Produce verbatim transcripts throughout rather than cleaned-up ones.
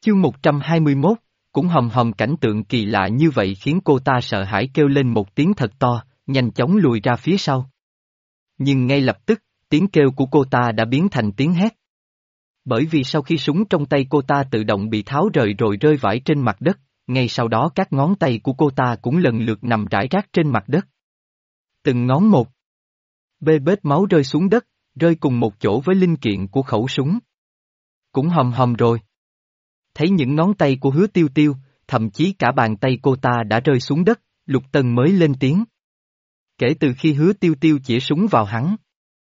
Chương một trăm hai mươi mốt, cũng hầm hầm cảnh tượng kỳ lạ như vậy khiến cô ta sợ hãi kêu lên một tiếng thật to, nhanh chóng lùi ra phía sau. Nhưng ngay lập tức, tiếng kêu của cô ta đã biến thành tiếng hét. Bởi vì sau khi súng trong tay cô ta tự động bị tháo rời rồi rơi vãi trên mặt đất, ngay sau đó các ngón tay của cô ta cũng lần lượt nằm rải rác trên mặt đất. Từng ngón một. Bê bết máu rơi xuống đất, rơi cùng một chỗ với linh kiện của khẩu súng. Cũng hầm hầm rồi. Thấy những ngón tay của Hứa Tiêu Tiêu, thậm chí cả bàn tay cô ta đã rơi xuống đất, Lục Tân mới lên tiếng. Kể từ khi Hứa Tiêu Tiêu chĩa súng vào hắn,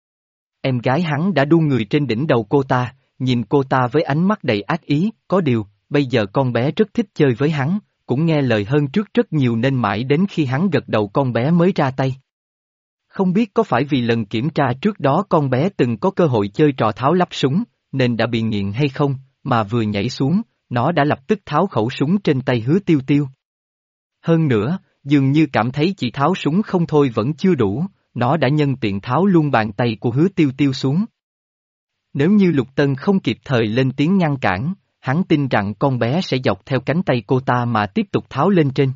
em gái hắn đã đu người trên đỉnh đầu cô ta, nhìn cô ta với ánh mắt đầy ác ý, có điều, bây giờ con bé rất thích chơi với hắn, cũng nghe lời hơn trước rất nhiều nên mãi đến khi hắn gật đầu con bé mới ra tay. Không biết có phải vì lần kiểm tra trước đó con bé từng có cơ hội chơi trò tháo lắp súng, nên đã bị nghiện hay không, mà vừa nhảy xuống, nó đã lập tức tháo khẩu súng trên tay Hứa Tiêu Tiêu. Hơn nữa, dường như cảm thấy chỉ tháo súng không thôi vẫn chưa đủ, nó đã nhân tiện tháo luôn bàn tay của Hứa Tiêu Tiêu xuống. Nếu như Lục Tân không kịp thời lên tiếng ngăn cản, hắn tin rằng con bé sẽ dọc theo cánh tay cô ta mà tiếp tục tháo lên trên.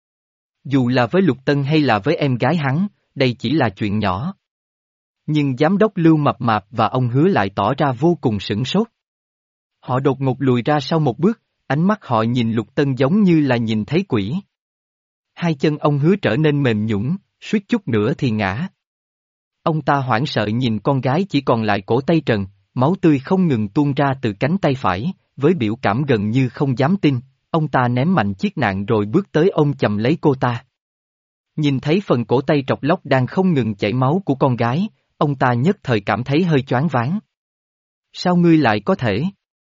Dù là với Lục Tân hay là với em gái hắn, đây chỉ là chuyện nhỏ. Nhưng giám đốc Lưu Mập Mạp và ông Hứa lại tỏ ra vô cùng sửng sốt. Họ đột ngột lùi ra sau một bước, ánh mắt họ nhìn Lục Tân giống như là nhìn thấy quỷ. Hai chân ông Hứa trở nên mềm nhũn, suýt chút nữa thì ngã. Ông ta hoảng sợ nhìn con gái chỉ còn lại cổ tay trần, máu tươi không ngừng tuôn ra từ cánh tay phải, với biểu cảm gần như không dám tin, ông ta ném mạnh chiếc nạn rồi bước tới ôm chầm lấy cô ta. Nhìn thấy phần cổ tay trọc lóc đang không ngừng chảy máu của con gái, ông ta nhất thời cảm thấy hơi choáng váng. Sao ngươi lại có thể?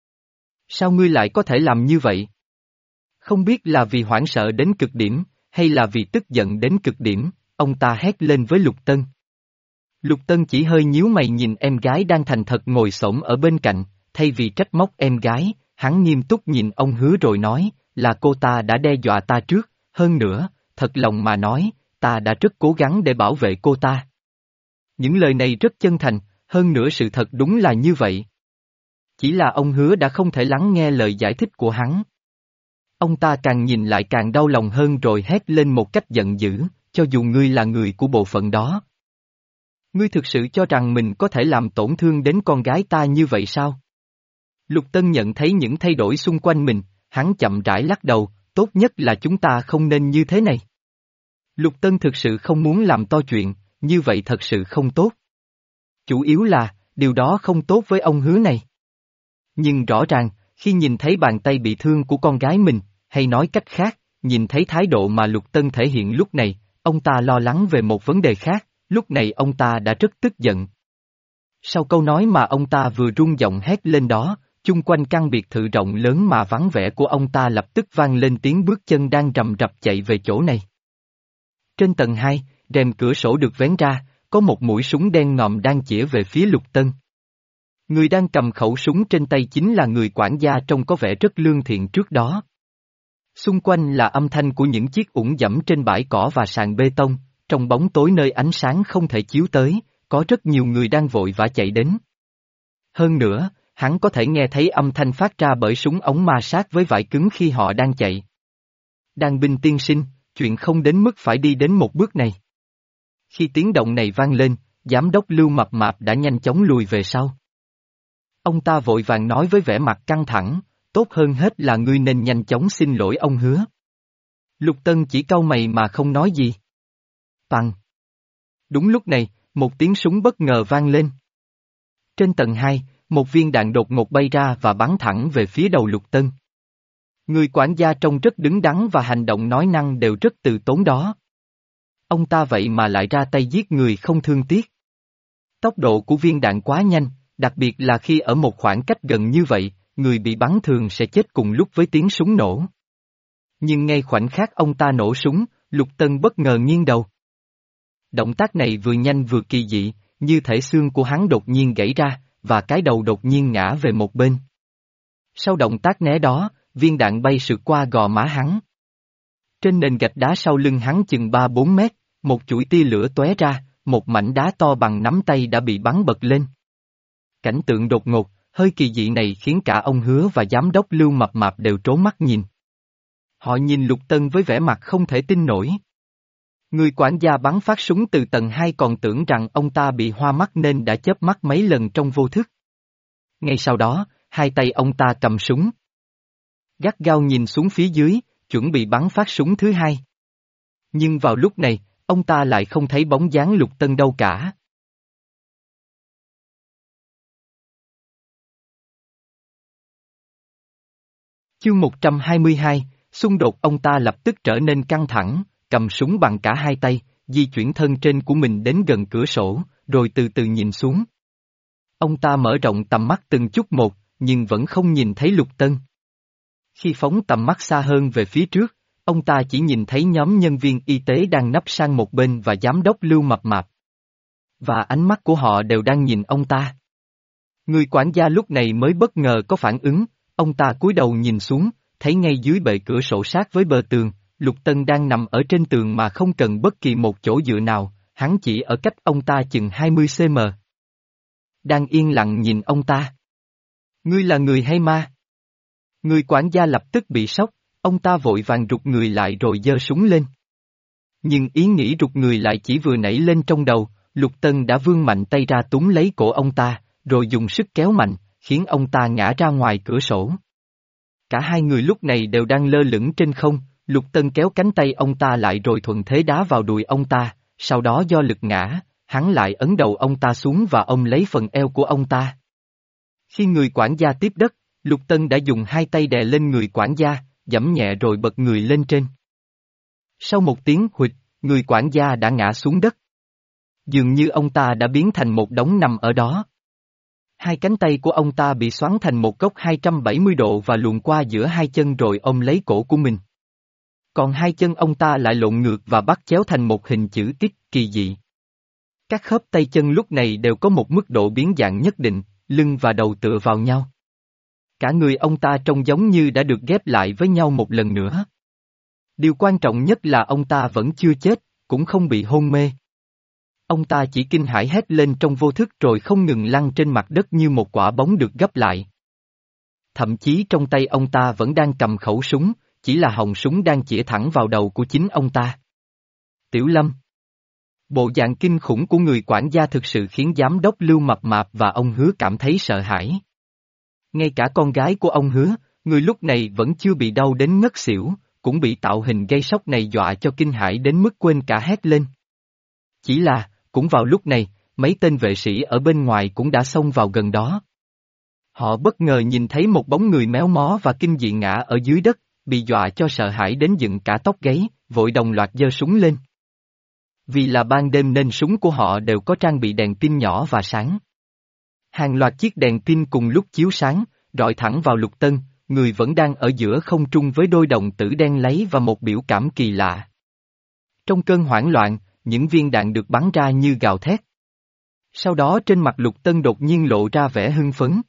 Sao ngươi lại có thể làm như vậy? Không biết là vì hoảng sợ đến cực điểm, hay là vì tức giận đến cực điểm, ông ta hét lên với Lục Tân. Lục Tân chỉ hơi nhíu mày nhìn em gái đang thành thật ngồi xổm ở bên cạnh, thay vì trách móc em gái, hắn nghiêm túc nhìn ông Hứa rồi nói, là cô ta đã đe dọa ta trước, hơn nữa, thật lòng mà nói, ta đã rất cố gắng để bảo vệ cô ta. Những lời này rất chân thành, hơn nữa sự thật đúng là như vậy. Chỉ là ông Hứa đã không thể lắng nghe lời giải thích của hắn. Ông ta càng nhìn lại càng đau lòng hơn rồi hét lên một cách giận dữ, cho dù ngươi là người của bộ phận đó. Ngươi thực sự cho rằng mình có thể làm tổn thương đến con gái ta như vậy sao? Lục Tân nhận thấy những thay đổi xung quanh mình, hắn chậm rãi lắc đầu, tốt nhất là chúng ta không nên như thế này. Lục Tân thực sự không muốn làm to chuyện, như vậy thật sự không tốt. Chủ yếu là, điều đó không tốt với ông Hứa này. Nhưng rõ ràng, khi nhìn thấy bàn tay bị thương của con gái mình, hay nói cách khác, nhìn thấy thái độ mà Lục Tân thể hiện lúc này, ông ta lo lắng về một vấn đề khác, lúc này ông ta đã rất tức giận. Sau câu nói mà ông ta vừa rung giọng hét lên đó, chung quanh căn biệt thự rộng lớn mà vắng vẻ của ông ta lập tức vang lên tiếng bước chân đang rầm rập chạy về chỗ này. Trên tầng hai, rèm cửa sổ được vén ra, có một mũi súng đen ngòm đang chĩa về phía Lục Tân. Người đang cầm khẩu súng trên tay chính là người quản gia trông có vẻ rất lương thiện trước đó. Xung quanh là âm thanh của những chiếc ủng dẫm trên bãi cỏ và sàn bê tông, trong bóng tối nơi ánh sáng không thể chiếu tới, có rất nhiều người đang vội vã chạy đến. Hơn nữa, hắn có thể nghe thấy âm thanh phát ra bởi súng ống ma sát với vải cứng khi họ đang chạy. Đàn binh tiên sinh, chuyện không đến mức phải đi đến một bước này. Khi tiếng động này vang lên, giám đốc Lưu Mập Mạp đã nhanh chóng lùi về sau. Ông ta vội vàng nói với vẻ mặt căng thẳng, tốt hơn hết là ngươi nên nhanh chóng xin lỗi ông Hứa. Lục Tân chỉ cau mày mà không nói gì. Bằng. Đúng lúc này, một tiếng súng bất ngờ vang lên. Trên tầng hai, một viên đạn đột ngột bay ra và bắn thẳng về phía đầu Lục Tân. Người quản gia trông rất đứng đắn và hành động nói năng đều rất từ tốn đó. Ông ta vậy mà lại ra tay giết người không thương tiếc. Tốc độ của viên đạn quá nhanh, đặc biệt là khi ở một khoảng cách gần như vậy, người bị bắn thường sẽ chết cùng lúc với tiếng súng nổ. Nhưng ngay khoảnh khắc ông ta nổ súng, Lục Tân bất ngờ nghiêng đầu. Động tác này vừa nhanh vừa kỳ dị, như thể xương của hắn đột nhiên gãy ra, và cái đầu đột nhiên ngã về một bên. Sau động tác né đó, viên đạn bay sượt qua gò má hắn. Trên nền gạch đá sau lưng hắn chừng ba bốn mét, một chuỗi tia lửa tóe ra, một mảnh đá to bằng nắm tay đã bị bắn bật lên. Cảnh tượng đột ngột, hơi kỳ dị này khiến cả ông Hứa và giám đốc Lưu Mập Mạp đều trố mắt nhìn. Họ nhìn Lục Tân với vẻ mặt không thể tin nổi. Người quản gia bắn phát súng từ tầng hai còn tưởng rằng ông ta bị hoa mắt nên đã chớp mắt mấy lần trong vô thức. Ngay sau đó, hai tay ông ta cầm súng. Gắt gao nhìn xuống phía dưới, chuẩn bị bắn phát súng thứ hai. Nhưng vào lúc này, ông ta lại không thấy bóng dáng Lục Tân đâu cả. Chương một trăm hai mươi hai, xung đột. Ông ta lập tức trở nên căng thẳng, cầm súng bằng cả hai tay, di chuyển thân trên của mình đến gần cửa sổ, rồi từ từ nhìn xuống. Ông ta mở rộng tầm mắt từng chút một, nhưng vẫn không nhìn thấy Lục Tân. Khi phóng tầm mắt xa hơn về phía trước, ông ta chỉ nhìn thấy nhóm nhân viên y tế đang nấp sang một bên và giám đốc Lưu Mập Mạp. Và ánh mắt của họ đều đang nhìn ông ta. Người quản gia lúc này mới bất ngờ có phản ứng, ông ta cúi đầu nhìn xuống, thấy ngay dưới bệ cửa sổ sát với bờ tường, Lục Tân đang nằm ở trên tường mà không cần bất kỳ một chỗ dựa nào, hắn chỉ ở cách ông ta chừng hai mươi xăng-ti-mét. Đang yên lặng nhìn ông ta. Ngươi là người hay ma? Người quản gia lập tức bị sốc, ông ta vội vàng rụt người lại rồi giơ súng lên. Nhưng ý nghĩ rụt người lại chỉ vừa nảy lên trong đầu, Lục Tân đã vươn mạnh tay ra túm lấy cổ ông ta, rồi dùng sức kéo mạnh, khiến ông ta ngã ra ngoài cửa sổ. Cả hai người lúc này đều đang lơ lửng trên không, Lục Tân kéo cánh tay ông ta lại rồi thuận thế đá vào đùi ông ta, sau đó do lực ngã, hắn lại ấn đầu ông ta xuống và ôm lấy phần eo của ông ta. Khi người quản gia tiếp đất, Lục Tân đã dùng hai tay đè lên người quản gia, giẫm nhẹ rồi bật người lên trên. Sau một tiếng huỵch, người quản gia đã ngã xuống đất. Dường như ông ta đã biến thành một đống nằm ở đó. Hai cánh tay của ông ta bị xoắn thành một góc hai trăm bảy mươi độ và luồn qua giữa hai chân rồi ôm lấy cổ của mình. Còn hai chân ông ta lại lộn ngược và bắt chéo thành một hình chữ X kỳ dị. Các khớp tay chân lúc này đều có một mức độ biến dạng nhất định, lưng và đầu tựa vào nhau. Cả người ông ta trông giống như đã được ghép lại với nhau một lần nữa. Điều quan trọng nhất là ông ta vẫn chưa chết, cũng không bị hôn mê. Ông ta chỉ kinh hãi hét lên trong vô thức rồi không ngừng lăn trên mặt đất như một quả bóng được gấp lại. Thậm chí trong tay ông ta vẫn đang cầm khẩu súng, chỉ là họng súng đang chĩa thẳng vào đầu của chính ông ta. Tiểu Lâm. Bộ dạng kinh khủng của người quản gia thực sự khiến giám đốc Lưu Mập Mạp và ông Hứa cảm thấy sợ hãi. Ngay cả con gái của ông Hứa, người lúc này vẫn chưa bị đau đến ngất xỉu, cũng bị tạo hình gây sốc này dọa cho kinh hãi đến mức quên cả hét lên. Chỉ là, cũng vào lúc này, mấy tên vệ sĩ ở bên ngoài cũng đã xông vào gần đó. Họ bất ngờ nhìn thấy một bóng người méo mó và kinh dị ngã ở dưới đất, bị dọa cho sợ hãi đến dựng cả tóc gáy, vội đồng loạt giơ súng lên. Vì là ban đêm nên súng của họ đều có trang bị đèn pin nhỏ và sáng. Hàng loạt chiếc đèn pin cùng lúc chiếu sáng, rọi thẳng vào Lục Tân, người vẫn đang ở giữa không trung với đôi đồng tử đen láy và một biểu cảm kỳ lạ. Trong cơn hoảng loạn, những viên đạn được bắn ra như gào thét. Sau đó trên mặt Lục Tân đột nhiên lộ ra vẻ hưng phấn.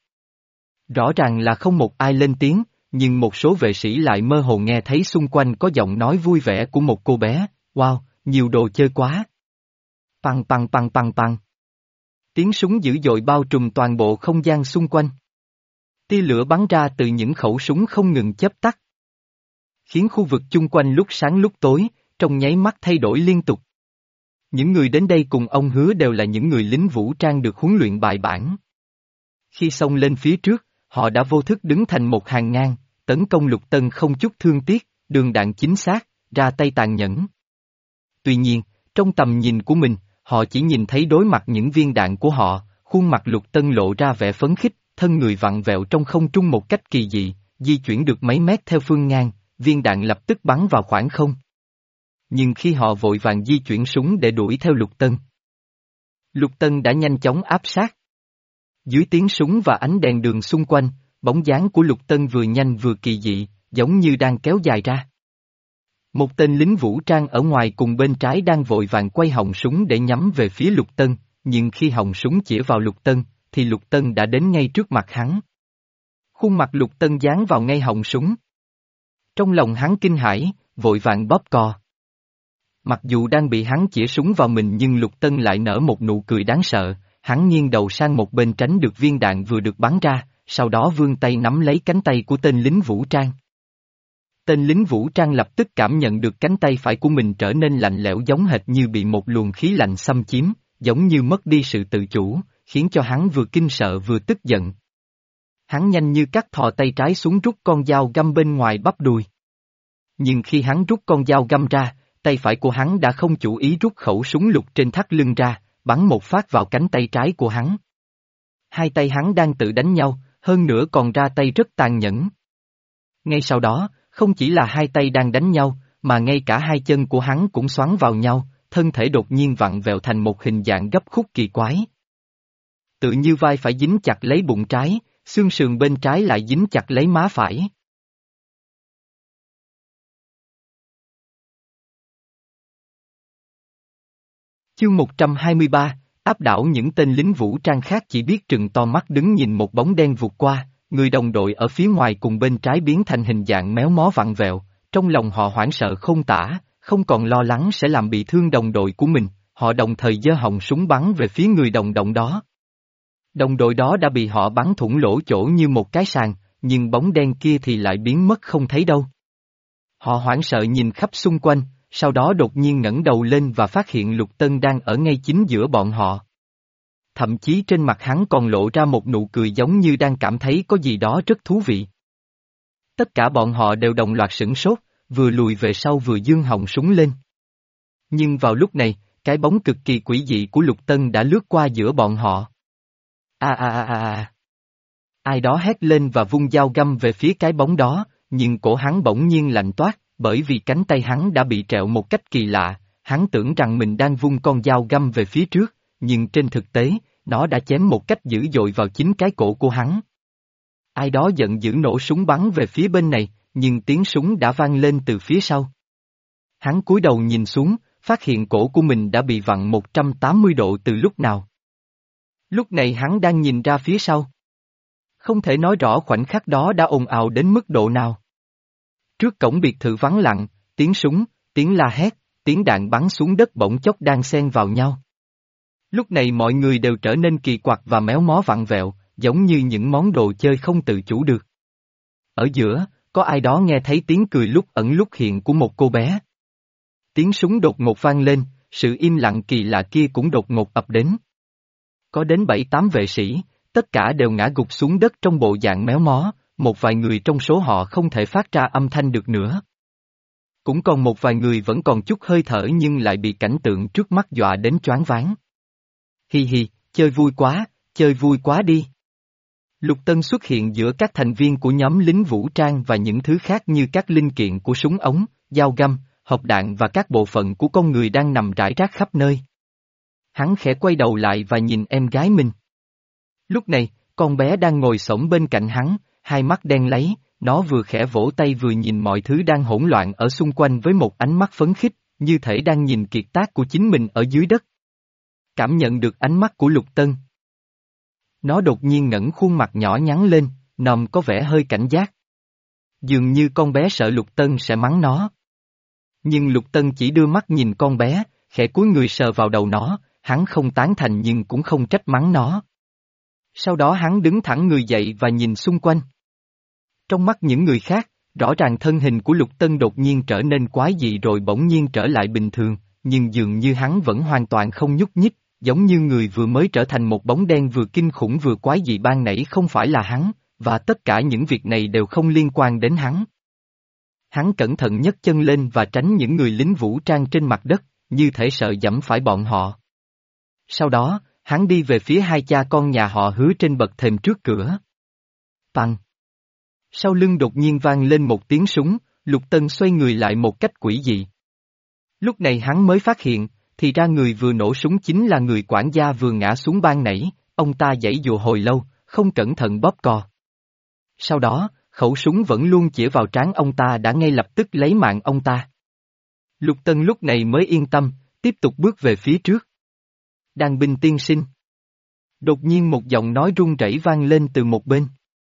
Rõ ràng là không một ai lên tiếng, nhưng một số vệ sĩ lại mơ hồ nghe thấy xung quanh có giọng nói vui vẻ của một cô bé, wow, nhiều đồ chơi quá. Păng păng păng păng păng. Tiếng súng dữ dội bao trùm toàn bộ không gian xung quanh. Tia lửa bắn ra từ những khẩu súng không ngừng chớp tắt. Khiến khu vực chung quanh lúc sáng lúc tối, trong nháy mắt thay đổi liên tục. Những người đến đây cùng ông Hứa đều là những người lính vũ trang được huấn luyện bài bản. Khi xông lên phía trước, họ đã vô thức đứng thành một hàng ngang, tấn công Lục Tân không chút thương tiếc, đường đạn chính xác, ra tay tàn nhẫn. Tuy nhiên, trong tầm nhìn của mình, họ chỉ nhìn thấy đối mặt những viên đạn của họ, khuôn mặt Lục Tân lộ ra vẻ phấn khích, thân người vặn vẹo trong không trung một cách kỳ dị, di chuyển được mấy mét theo phương ngang, viên đạn lập tức bắn vào khoảng không. Nhưng khi họ vội vàng di chuyển súng để đuổi theo Lục Tân, Lục Tân đã nhanh chóng áp sát. Dưới tiếng súng và ánh đèn đường xung quanh, bóng dáng của Lục Tân vừa nhanh vừa kỳ dị, giống như đang kéo dài ra. Một tên lính vũ trang ở ngoài cùng bên trái đang vội vàng quay họng súng để nhắm về phía Lục Tân, nhưng khi họng súng chĩa vào Lục Tân, thì Lục Tân đã đến ngay trước mặt hắn. Khuôn mặt Lục Tân dán vào ngay họng súng. Trong lòng hắn kinh hãi, vội vàng bóp cò. Mặc dù đang bị hắn chĩa súng vào mình nhưng Lục Tân lại nở một nụ cười đáng sợ, hắn nghiêng đầu sang một bên tránh được viên đạn vừa được bắn ra, sau đó vươn tay nắm lấy cánh tay của tên lính vũ trang. Tên lính vũ trang lập tức cảm nhận được cánh tay phải của mình trở nên lạnh lẽo giống hệt như bị một luồng khí lạnh xâm chiếm, giống như mất đi sự tự chủ, khiến cho hắn vừa kinh sợ vừa tức giận. Hắn nhanh như cắt thò tay trái xuống rút con dao găm bên ngoài bắp đùi. Nhưng khi hắn rút con dao găm ra, tay phải của hắn đã không chủ ý rút khẩu súng lục trên thắt lưng ra, bắn một phát vào cánh tay trái của hắn. Hai tay hắn đang tự đánh nhau, hơn nữa còn ra tay rất tàn nhẫn. Ngay sau đó, không chỉ là hai tay đang đánh nhau, mà ngay cả hai chân của hắn cũng xoắn vào nhau, thân thể đột nhiên vặn vẹo thành một hình dạng gấp khúc kỳ quái. Tự như vai phải dính chặt lấy bụng trái, xương sườn bên trái lại dính chặt lấy má phải. Chương một trăm hai mươi ba, áp đảo những tên lính vũ trang khác chỉ biết trừng to mắt đứng nhìn một bóng đen vụt qua, người đồng đội ở phía ngoài cùng bên trái biến thành hình dạng méo mó vặn vẹo, trong lòng họ hoảng sợ không tả, không còn lo lắng sẽ làm bị thương đồng đội của mình, họ đồng thời giơ họng súng bắn về phía người đồng động đó. Đồng đội đó đã bị họ bắn thủng lỗ chỗ như một cái sàng, nhưng bóng đen kia thì lại biến mất không thấy đâu. Họ hoảng sợ nhìn khắp xung quanh, sau đó đột nhiên ngẩng đầu lên và phát hiện Lục Tân đang ở ngay chính giữa bọn họ. Thậm chí trên mặt hắn còn lộ ra một nụ cười giống như đang cảm thấy có gì đó rất thú vị. Tất cả bọn họ đều đồng loạt sửng sốt, vừa lùi về sau vừa giương họng súng lên. Nhưng vào lúc này, cái bóng cực kỳ quỷ dị của Lục Tân đã lướt qua giữa bọn họ. A a a a a. Ai đó hét lên và vung dao găm về phía cái bóng đó, nhưng cổ hắn bỗng nhiên lạnh toát, bởi vì cánh tay hắn đã bị trẹo một cách kỳ lạ, hắn tưởng rằng mình đang vung con dao găm về phía trước, nhưng trên thực tế, nó đã chém một cách dữ dội vào chính cái cổ của hắn. Ai đó giận dữ nổ súng bắn về phía bên này, nhưng tiếng súng đã vang lên từ phía sau. Hắn cúi đầu nhìn xuống, phát hiện cổ của mình đã bị vặn một trăm tám mươi độ từ lúc nào. Lúc này hắn đang nhìn ra phía sau. Không thể nói rõ khoảnh khắc đó đã ồn ào đến mức độ nào. Trước cổng biệt thự vắng lặng, tiếng súng, tiếng la hét, tiếng đạn bắn xuống đất bỗng chốc đang xen vào nhau. Lúc này mọi người đều trở nên kỳ quặc và méo mó vặn vẹo, giống như những món đồ chơi không tự chủ được. Ở giữa, có ai đó nghe thấy tiếng cười lúc ẩn lúc hiện của một cô bé. Tiếng súng đột ngột vang lên, sự im lặng kỳ lạ kia cũng đột ngột ập đến. Có đến bảy tám vệ sĩ, tất cả đều ngã gục xuống đất trong bộ dạng méo mó, một vài người trong số họ không thể phát ra âm thanh được nữa. Cũng còn một vài người vẫn còn chút hơi thở nhưng lại bị cảnh tượng trước mắt dọa đến choáng váng. Hi hi, chơi vui quá, chơi vui quá đi. Lục Tân xuất hiện giữa các thành viên của nhóm lính vũ trang và những thứ khác như các linh kiện của súng ống, dao găm, hộp đạn và các bộ phận của con người đang nằm rải rác khắp nơi. Hắn khẽ quay đầu lại và nhìn em gái mình. Lúc này, con bé đang ngồi xổm bên cạnh hắn, hai mắt đen láy, nó vừa khẽ vỗ tay vừa nhìn mọi thứ đang hỗn loạn ở xung quanh với một ánh mắt phấn khích, như thể đang nhìn kiệt tác của chính mình ở dưới đất. Cảm nhận được ánh mắt của Lục Tân. Nó đột nhiên ngẩng khuôn mặt nhỏ nhắn lên, nòm có vẻ hơi cảnh giác. Dường như con bé sợ Lục Tân sẽ mắng nó. Nhưng Lục Tân chỉ đưa mắt nhìn con bé, khẽ cúi người sờ vào đầu nó, hắn không tán thành nhưng cũng không trách mắng nó. Sau đó hắn đứng thẳng người dậy và nhìn xung quanh. Trong mắt những người khác, rõ ràng thân hình của Lục Tân đột nhiên trở nên quái dị rồi bỗng nhiên trở lại bình thường, nhưng dường như hắn vẫn hoàn toàn không nhúc nhích, giống như người vừa mới trở thành một bóng đen vừa kinh khủng vừa quái dị ban nãy không phải là hắn, và tất cả những việc này đều không liên quan đến hắn. Hắn cẩn thận nhấc chân lên và tránh những người lính vũ trang trên mặt đất, như thể sợ giẫm phải bọn họ. Sau đó, hắn đi về phía hai cha con nhà họ Hứa trên bậc thềm trước cửa. Tăng. Sau lưng đột nhiên vang lên một tiếng súng, Lục Tân xoay người lại một cách quỷ dị. Lúc này hắn mới phát hiện, thì ra người vừa nổ súng chính là người quản gia vừa ngã xuống ban nãy, ông ta giãy dụa hồi lâu, không cẩn thận bóp cò. Sau đó, khẩu súng vẫn luôn chĩa vào trán ông ta đã ngay lập tức lấy mạng ông ta. Lục Tân lúc này mới yên tâm, tiếp tục bước về phía trước. Đàn binh tiên sinh. Đột nhiên một giọng nói run rẩy vang lên từ một bên.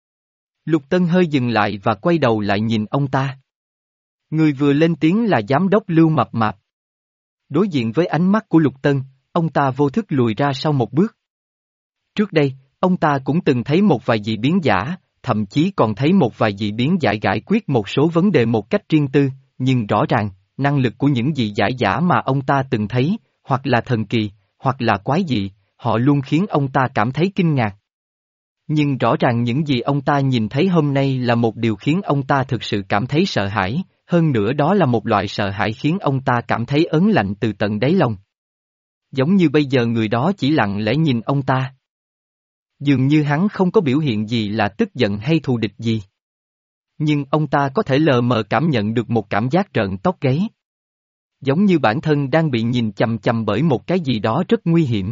Lục Tân hơi dừng lại và quay đầu lại nhìn ông ta. Người vừa lên tiếng là giám đốc Lưu Mập Mạp. Đối diện với ánh mắt của Lục Tân, ông ta vô thức lùi ra sau một bước. Trước đây, ông ta cũng từng thấy một vài dị biến giả, thậm chí còn thấy một vài dị biến giả giải quyết một số vấn đề một cách riêng tư, nhưng rõ ràng, năng lực của những dị giải giả mà ông ta từng thấy, hoặc là thần kỳ, hoặc là quái dị, họ luôn khiến ông ta cảm thấy kinh ngạc. Nhưng rõ ràng những gì ông ta nhìn thấy hôm nay là một điều khiến ông ta thực sự cảm thấy sợ hãi, hơn nữa đó là một loại sợ hãi khiến ông ta cảm thấy ớn lạnh từ tận đáy lòng. Giống như bây giờ người đó chỉ lặng lẽ nhìn ông ta. Dường như hắn không có biểu hiện gì là tức giận hay thù địch gì. Nhưng ông ta có thể lờ mờ cảm nhận được một cảm giác rợn tóc gáy. Giống như bản thân đang bị nhìn chằm chằm bởi một cái gì đó rất nguy hiểm.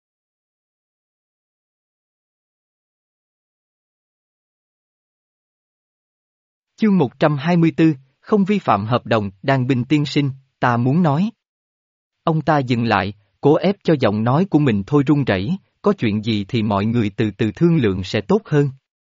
Chương một trăm hai mươi tư, không vi phạm hợp đồng, đàn binh tiên sinh, ta muốn nói. Ông ta dừng lại, cố ép cho giọng nói của mình thôi run rẩy, có chuyện gì thì mọi người từ từ thương lượng sẽ tốt hơn.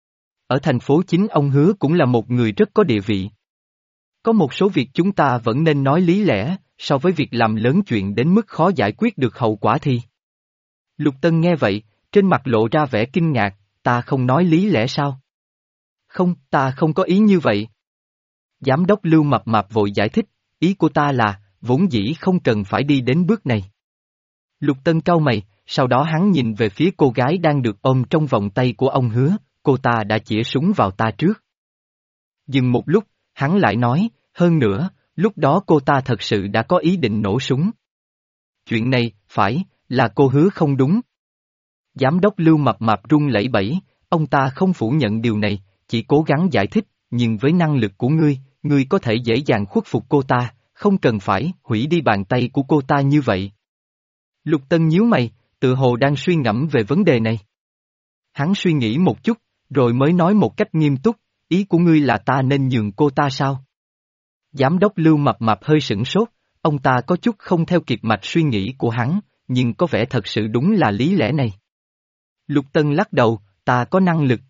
Ở thành phố chính ông Hứa cũng là một người rất có địa vị. Có một số việc chúng ta vẫn nên nói lý lẽ, so với việc làm lớn chuyện đến mức khó giải quyết được hậu quả thì. Lục Tân nghe vậy, trên mặt lộ ra vẻ kinh ngạc, ta không nói lý lẽ sao? Không, ta không có ý như vậy. Giám đốc Lưu Mập Mạp vội giải thích, ý của ta là, vốn dĩ không cần phải đi đến bước này. Lục Tân cau mày, sau đó hắn nhìn về phía cô gái đang được ôm trong vòng tay của ông Hứa, cô ta đã chĩa súng vào ta trước. Dừng một lúc, hắn lại nói, hơn nữa, lúc đó cô ta thật sự đã có ý định nổ súng. Chuyện này, phải, là cô Hứa không đúng. Giám đốc Lưu Mập Mạp run lẩy bẩy, ông ta không phủ nhận điều này, chỉ cố gắng giải thích, nhưng với năng lực của ngươi, ngươi có thể dễ dàng khuất phục cô ta, không cần phải hủy đi bàn tay của cô ta như vậy. Lục Tân nhíu mày, tự hồ đang suy ngẫm về vấn đề này. Hắn suy nghĩ một chút, rồi mới nói một cách nghiêm túc, ý của ngươi là ta nên nhường cô ta sao? Giám đốc Lưu Mập Mạp hơi sửng sốt, ông ta có chút không theo kịp mạch suy nghĩ của hắn, nhưng có vẻ thật sự đúng là lý lẽ này. Lục Tân lắc đầu, ta có năng lực.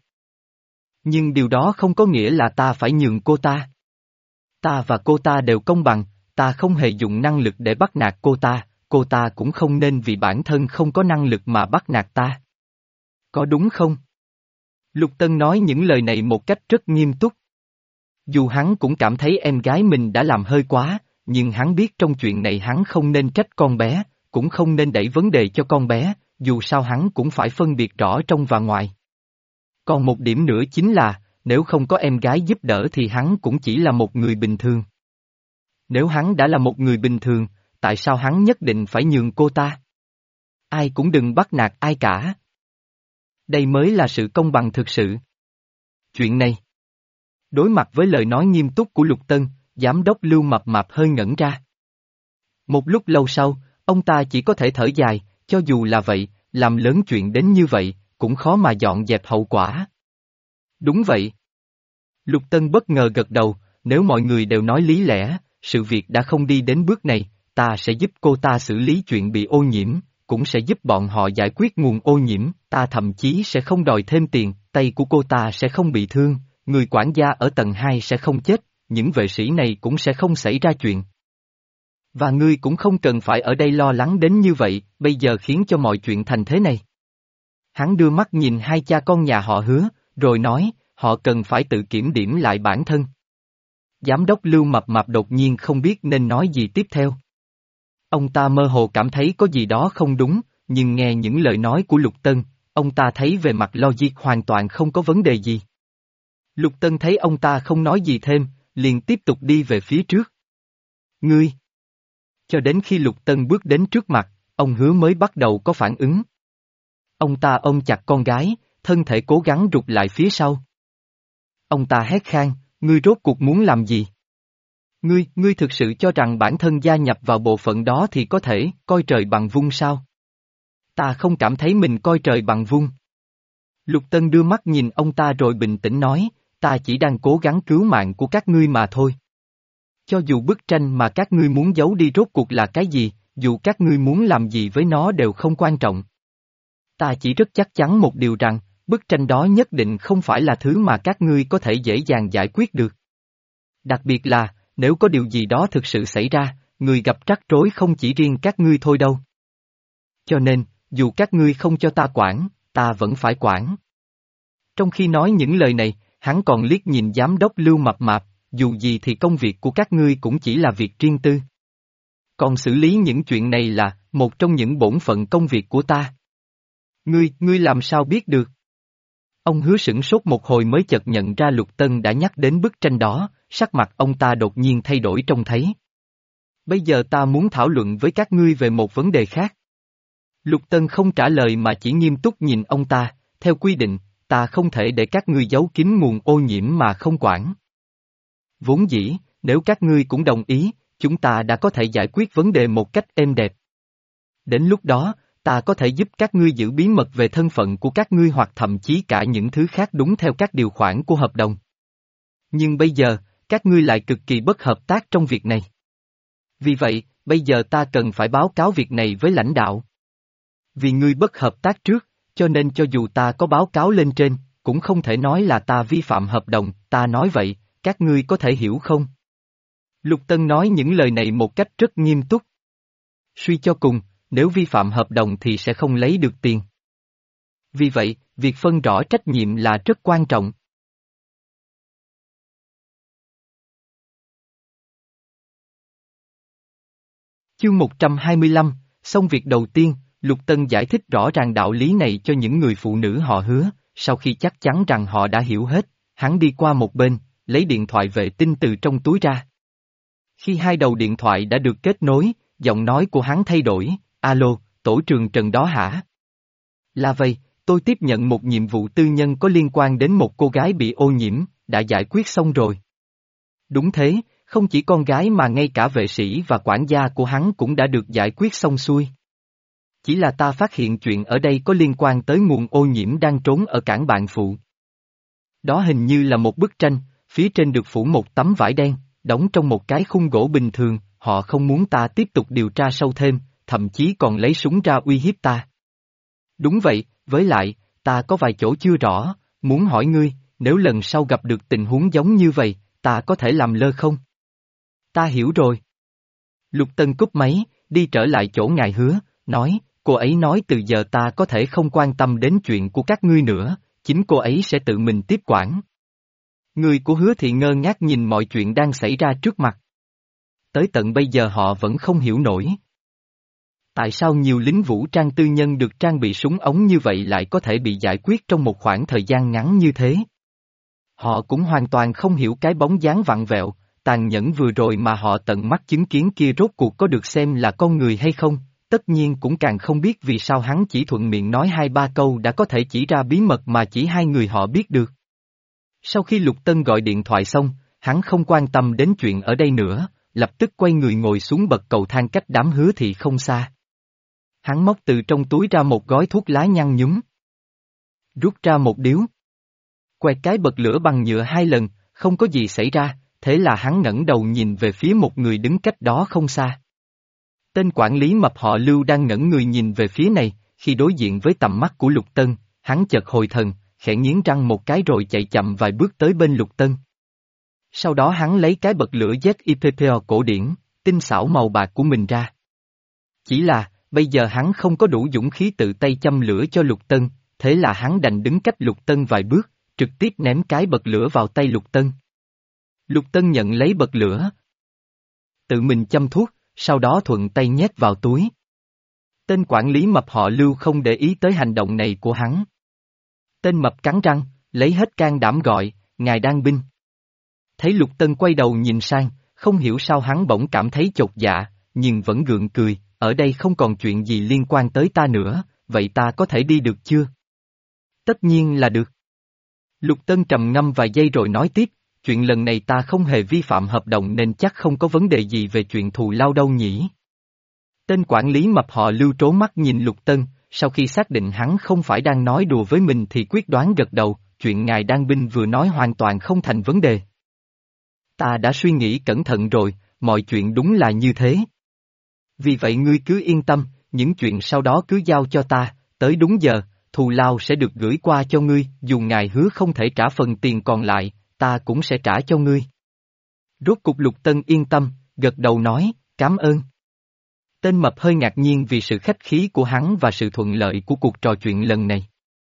Nhưng điều đó không có nghĩa là ta phải nhường cô ta. Ta và cô ta đều công bằng, ta không hề dùng năng lực để bắt nạt cô ta, cô ta cũng không nên vì bản thân không có năng lực mà bắt nạt ta. Có đúng không? Lục Tân nói những lời này một cách rất nghiêm túc. Dù hắn cũng cảm thấy em gái mình đã làm hơi quá, nhưng hắn biết trong chuyện này hắn không nên trách con bé, cũng không nên đẩy vấn đề cho con bé, dù sao hắn cũng phải phân biệt rõ trong và ngoài. Còn một điểm nữa chính là, nếu không có em gái giúp đỡ thì hắn cũng chỉ là một người bình thường. Nếu hắn đã là một người bình thường, tại sao hắn nhất định phải nhường cô ta? Ai cũng đừng bắt nạt ai cả. Đây mới là sự công bằng thực sự. Chuyện này. Đối mặt với lời nói nghiêm túc của Lục Tân, giám đốc Lưu Mập Mạp hơi ngẩn ra. Một lúc lâu sau, ông ta chỉ có thể thở dài, cho dù là vậy, làm lớn chuyện đến như vậy, cũng khó mà dọn dẹp hậu quả. Đúng vậy. Lục Tân bất ngờ gật đầu, nếu mọi người đều nói lý lẽ, sự việc đã không đi đến bước này, ta sẽ giúp cô ta xử lý chuyện bị ô nhiễm, cũng sẽ giúp bọn họ giải quyết nguồn ô nhiễm, ta thậm chí sẽ không đòi thêm tiền, tay của cô ta sẽ không bị thương, người quản gia ở tầng hai sẽ không chết, những vệ sĩ này cũng sẽ không xảy ra chuyện. Và ngươi cũng không cần phải ở đây lo lắng đến như vậy, bây giờ khiến cho mọi chuyện thành thế này. Hắn đưa mắt nhìn hai cha con nhà họ Hứa, rồi nói, họ cần phải tự kiểm điểm lại bản thân. Giám đốc Lưu Mập Mạp đột nhiên không biết nên nói gì tiếp theo. Ông ta mơ hồ cảm thấy có gì đó không đúng, nhưng nghe những lời nói của Lục Tân, ông ta thấy về mặt logic hoàn toàn không có vấn đề gì. Lục Tân thấy ông ta không nói gì thêm, liền tiếp tục đi về phía trước. Ngươi! Cho đến khi Lục Tân bước đến trước mặt, ông Hứa mới bắt đầu có phản ứng. Ông ta ôm chặt con gái, thân thể cố gắng rụt lại phía sau. Ông ta hét khang, ngươi rốt cuộc muốn làm gì? Ngươi, ngươi thực sự cho rằng bản thân gia nhập vào bộ phận đó thì có thể coi trời bằng vung sao? Ta không cảm thấy mình coi trời bằng vung. Lục Tân đưa mắt nhìn ông ta rồi bình tĩnh nói, ta chỉ đang cố gắng cứu mạng của các ngươi mà thôi. Cho dù bức tranh mà các ngươi muốn giấu đi rốt cuộc là cái gì, dù các ngươi muốn làm gì với nó đều không quan trọng. Ta chỉ rất chắc chắn một điều rằng, bức tranh đó nhất định không phải là thứ mà các ngươi có thể dễ dàng giải quyết được. Đặc biệt là, nếu có điều gì đó thực sự xảy ra, người gặp rắc rối không chỉ riêng các ngươi thôi đâu. Cho nên, dù các ngươi không cho ta quản, ta vẫn phải quản. Trong khi nói những lời này, hắn còn liếc nhìn giám đốc Lưu mập mạp, dù gì thì công việc của các ngươi cũng chỉ là việc riêng tư. Còn xử lý những chuyện này là một trong những bổn phận công việc của ta. Ngươi, ngươi làm sao biết được? Ông Hứa sửng sốt một hồi mới chợt nhận ra Lục Tân đã nhắc đến bức tranh đó, sắc mặt ông ta đột nhiên thay đổi trông thấy. Bây giờ ta muốn thảo luận với các ngươi về một vấn đề khác. Lục Tân không trả lời mà chỉ nghiêm túc nhìn ông ta, theo quy định, ta không thể để các ngươi giấu kín nguồn ô nhiễm mà không quản. Vốn dĩ, nếu các ngươi cũng đồng ý, chúng ta đã có thể giải quyết vấn đề một cách êm đẹp. Đến lúc đó, ta có thể giúp các ngươi giữ bí mật về thân phận của các ngươi hoặc thậm chí cả những thứ khác đúng theo các điều khoản của hợp đồng. Nhưng bây giờ, các ngươi lại cực kỳ bất hợp tác trong việc này. Vì vậy, bây giờ ta cần phải báo cáo việc này với lãnh đạo. Vì ngươi bất hợp tác trước, cho nên cho dù ta có báo cáo lên trên, cũng không thể nói là ta vi phạm hợp đồng, ta nói vậy, các ngươi có thể hiểu không? Lục Tân nói những lời này một cách rất nghiêm túc. Suy cho cùng, nếu vi phạm hợp đồng thì sẽ không lấy được tiền. Vì vậy, việc phân rõ trách nhiệm là rất quan trọng. Chương một trăm hai mươi lăm, xong việc đầu tiên, Lục Tân giải thích rõ ràng đạo lý này cho những người phụ nữ họ Hứa, sau khi chắc chắn rằng họ đã hiểu hết, hắn đi qua một bên, lấy điện thoại vệ tinh từ trong túi ra. Khi hai đầu điện thoại đã được kết nối, giọng nói của hắn thay đổi, alo, tổ trưởng Trần đó hả? Là vậy, tôi tiếp nhận một nhiệm vụ tư nhân có liên quan đến một cô gái bị ô nhiễm, đã giải quyết xong rồi. Đúng thế, không chỉ con gái mà ngay cả vệ sĩ và quản gia của hắn cũng đã được giải quyết xong xuôi. Chỉ là ta phát hiện chuyện ở đây có liên quan tới nguồn ô nhiễm đang trốn ở cảng Bạn Phụ. Đó hình như là một bức tranh, phía trên được phủ một tấm vải đen, đóng trong một cái khung gỗ bình thường, họ không muốn ta tiếp tục điều tra sâu thêm, thậm chí còn lấy súng ra uy hiếp ta. Đúng vậy, với lại, ta có vài chỗ chưa rõ, muốn hỏi ngươi, nếu lần sau gặp được tình huống giống như vậy, ta có thể làm lơ không? Ta hiểu rồi. Lục Tân cúp máy, đi trở lại chỗ ngài Hứa, nói, cô ấy nói từ giờ ta có thể không quan tâm đến chuyện của các ngươi nữa, chính cô ấy sẽ tự mình tiếp quản. Người của Hứa thì ngơ ngác nhìn mọi chuyện đang xảy ra trước mặt. Tới tận bây giờ họ vẫn không hiểu nổi. Tại sao nhiều lính vũ trang tư nhân được trang bị súng ống như vậy lại có thể bị giải quyết trong một khoảng thời gian ngắn như thế? Họ cũng hoàn toàn không hiểu cái bóng dáng vặn vẹo, tàn nhẫn vừa rồi mà họ tận mắt chứng kiến kia rốt cuộc có được xem là con người hay không, tất nhiên cũng càng không biết vì sao hắn chỉ thuận miệng nói hai ba câu đã có thể chỉ ra bí mật mà chỉ hai người họ biết được. Sau khi Lục Tân gọi điện thoại xong, hắn không quan tâm đến chuyện ở đây nữa, lập tức quay người ngồi xuống bậc cầu thang cách đám Hứa thị không xa. Hắn móc từ trong túi ra một gói thuốc lá nhăn nhúm. Rút ra một điếu. Quẹt cái bật lửa bằng nhựa hai lần, không có gì xảy ra, thế là hắn ngẩng đầu nhìn về phía một người đứng cách đó không xa. Tên quản lý mập họ Lưu đang ngẩng người nhìn về phía này, khi đối diện với tầm mắt của Lục Tân, hắn chợt hồi thần, khẽ nghiến răng một cái rồi chạy chậm vài bước tới bên Lục Tân. Sau đó hắn lấy cái bật lửa Z I P P O cổ điển, tinh xảo màu bạc của mình ra. Chỉ là, bây giờ hắn không có đủ dũng khí tự tay châm lửa cho Lục Tân, thế là hắn đành đứng cách Lục Tân vài bước, trực tiếp ném cái bật lửa vào tay Lục Tân. Lục Tân nhận lấy bật lửa. Tự mình châm thuốc, sau đó thuận tay nhét vào túi. Tên quản lý mập họ Lưu không để ý tới hành động này của hắn. Tên mập cắn răng, lấy hết can đảm gọi, ngài Đan binh. Thấy Lục Tân quay đầu nhìn sang, không hiểu sao hắn bỗng cảm thấy chột dạ, nhưng vẫn gượng cười, ở đây không còn chuyện gì liên quan tới ta nữa, vậy ta có thể đi được chưa? Tất nhiên là được. Lục Tân trầm ngâm vài giây rồi nói tiếp, chuyện lần này ta không hề vi phạm hợp đồng nên chắc không có vấn đề gì về chuyện thù lao đâu nhỉ. Tên quản lý mập họ Lưu trố mắt nhìn Lục Tân, sau khi xác định hắn không phải đang nói đùa với mình thì quyết đoán gật đầu, chuyện ngài Đan binh vừa nói hoàn toàn không thành vấn đề. Ta đã suy nghĩ cẩn thận rồi, mọi chuyện đúng là như thế. Vì vậy ngươi cứ yên tâm, những chuyện sau đó cứ giao cho ta, tới đúng giờ, thù lao sẽ được gửi qua cho ngươi, dù ngài Hứa không thể trả phần tiền còn lại, ta cũng sẽ trả cho ngươi. Rốt cục Lục Tân yên tâm, gật đầu nói, cảm ơn. Tên mập hơi ngạc nhiên vì sự khách khí của hắn và sự thuận lợi của cuộc trò chuyện lần này.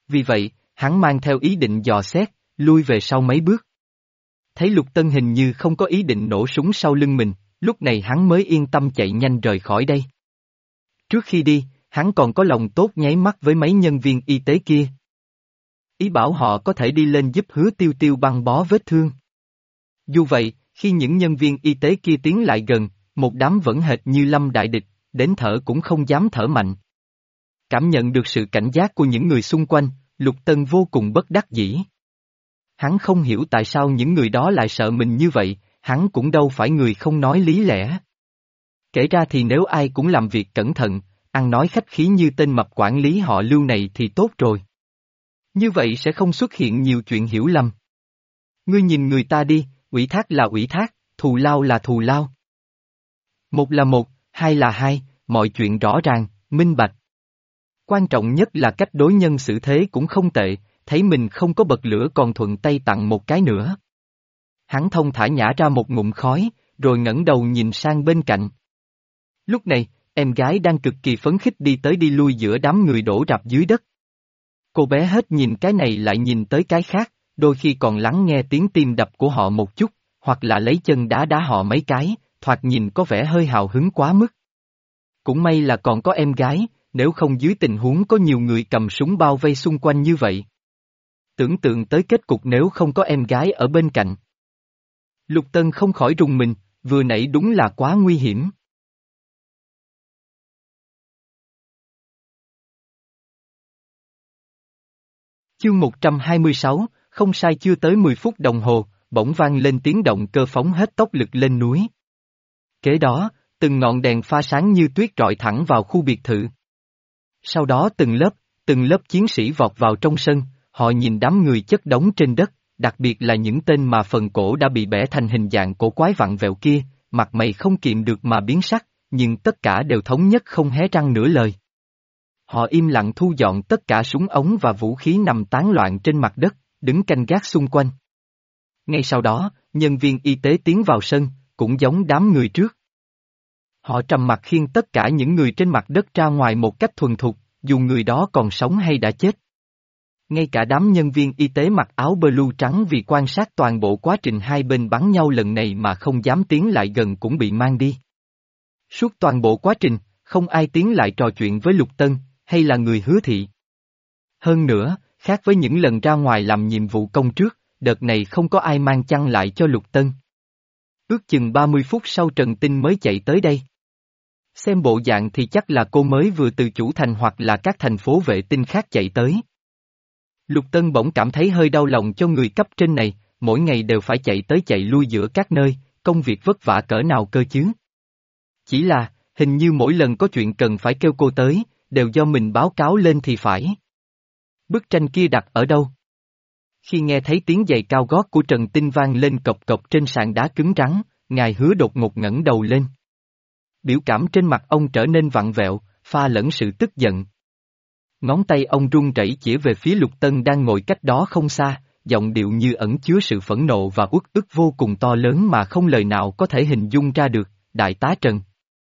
Vì vậy, hắn mang theo ý định dò xét, lui về sau mấy bước. Thấy Lục Tân hình như không có ý định nổ súng sau lưng mình, lúc này hắn mới yên tâm chạy nhanh rời khỏi đây. Trước khi đi, hắn còn có lòng tốt nháy mắt với mấy nhân viên y tế kia. Ý bảo họ có thể đi lên giúp Hứa Tiêu Tiêu băng bó vết thương. Dù vậy, khi những nhân viên y tế kia tiến lại gần, một đám vẫn hệt như lâm đại địch, đến thở cũng không dám thở mạnh. Cảm nhận được sự cảnh giác của những người xung quanh, Lục Tân vô cùng bất đắc dĩ. Hắn không hiểu tại sao những người đó lại sợ mình như vậy, hắn cũng đâu phải người không nói lý lẽ. Kể ra thì nếu ai cũng làm việc cẩn thận, ăn nói khách khí như tên mập quản lý họ Lưu này thì tốt rồi. Như vậy sẽ không xuất hiện nhiều chuyện hiểu lầm. Ngươi nhìn người ta đi, ủy thác là ủy thác, thù lao là thù lao. Một là một, hai là hai, mọi chuyện rõ ràng, minh bạch. Quan trọng nhất là cách đối nhân xử thế cũng không tệ, thấy mình không có bật lửa còn thuận tay tặng một cái nữa. Hắn thông thả nhả ra một ngụm khói, rồi ngẩng đầu nhìn sang bên cạnh. Lúc này, em gái đang cực kỳ phấn khích đi tới đi lui giữa đám người đổ rạp dưới đất. Cô bé hết nhìn cái này lại nhìn tới cái khác, đôi khi còn lắng nghe tiếng tim đập của họ một chút, hoặc là lấy chân đá đá họ mấy cái, thoạt nhìn có vẻ hơi hào hứng quá mức. Cũng may là còn có em gái, nếu không dưới tình huống có nhiều người cầm súng bao vây xung quanh như vậy. Tưởng tượng tới kết cục nếu không có em gái ở bên cạnh. Lục Tân không khỏi rùng mình, vừa nãy đúng là quá nguy hiểm. Chương một trăm hai mươi sáu, không sai chưa tới mười phút đồng hồ, bỗng vang lên tiếng động cơ phóng hết tốc lực lên núi. Kế đó, từng ngọn đèn pha sáng như tuyết rọi thẳng vào khu biệt thự. Sau đó từng lớp, từng lớp chiến sĩ vọt vào trong sân, họ nhìn đám người chất đống trên đất, đặc biệt là những tên mà phần cổ đã bị bẻ thành hình dạng cổ quái vặn vẹo kia, mặt mày không kiềm được mà biến sắc, nhưng tất cả đều thống nhất không hé răng nửa lời. Họ im lặng thu dọn tất cả súng ống và vũ khí nằm tán loạn trên mặt đất, đứng canh gác xung quanh. Ngay sau đó, nhân viên y tế tiến vào sân, cũng giống đám người trước. Họ trầm mặc khiêng tất cả những người trên mặt đất ra ngoài một cách thuần thục, dù người đó còn sống hay đã chết. Ngay cả đám nhân viên y tế mặc áo blue trắng vì quan sát toàn bộ quá trình hai bên bắn nhau lần này mà không dám tiến lại gần cũng bị mang đi. Suốt toàn bộ quá trình, không ai tiến lại trò chuyện với Lục Tân, hay là người Hứa thị. Hơn nữa, khác với những lần ra ngoài làm nhiệm vụ công trước, đợt này không có ai mang chăn lại cho Lục Tân. Ước chừng ba mươi phút sau Trần Tinh mới chạy tới đây. Xem bộ dạng thì chắc là cô mới vừa từ chủ thành hoặc là các thành phố vệ tinh khác chạy tới. Lục Tân bỗng cảm thấy hơi đau lòng cho người cấp trên này, mỗi ngày đều phải chạy tới chạy lui giữa các nơi, công việc vất vả cỡ nào cơ chứ. Chỉ là, hình như mỗi lần có chuyện cần phải kêu cô tới, đều do mình báo cáo lên thì phải. Bức tranh kia đặt ở đâu? Khi nghe thấy tiếng giày cao gót của Trần Tinh vang lên cộc cộc trên sàn đá cứng rắn, ngài Hứa đột ngột ngẩng đầu lên. Biểu cảm trên mặt ông trở nên vặn vẹo, pha lẫn sự tức giận. Ngón tay ông run rẩy chỉ về phía Lục Tân đang ngồi cách đó không xa, giọng điệu như ẩn chứa sự phẫn nộ và uất ức vô cùng to lớn mà không lời nào có thể hình dung ra được, đại tá Trần.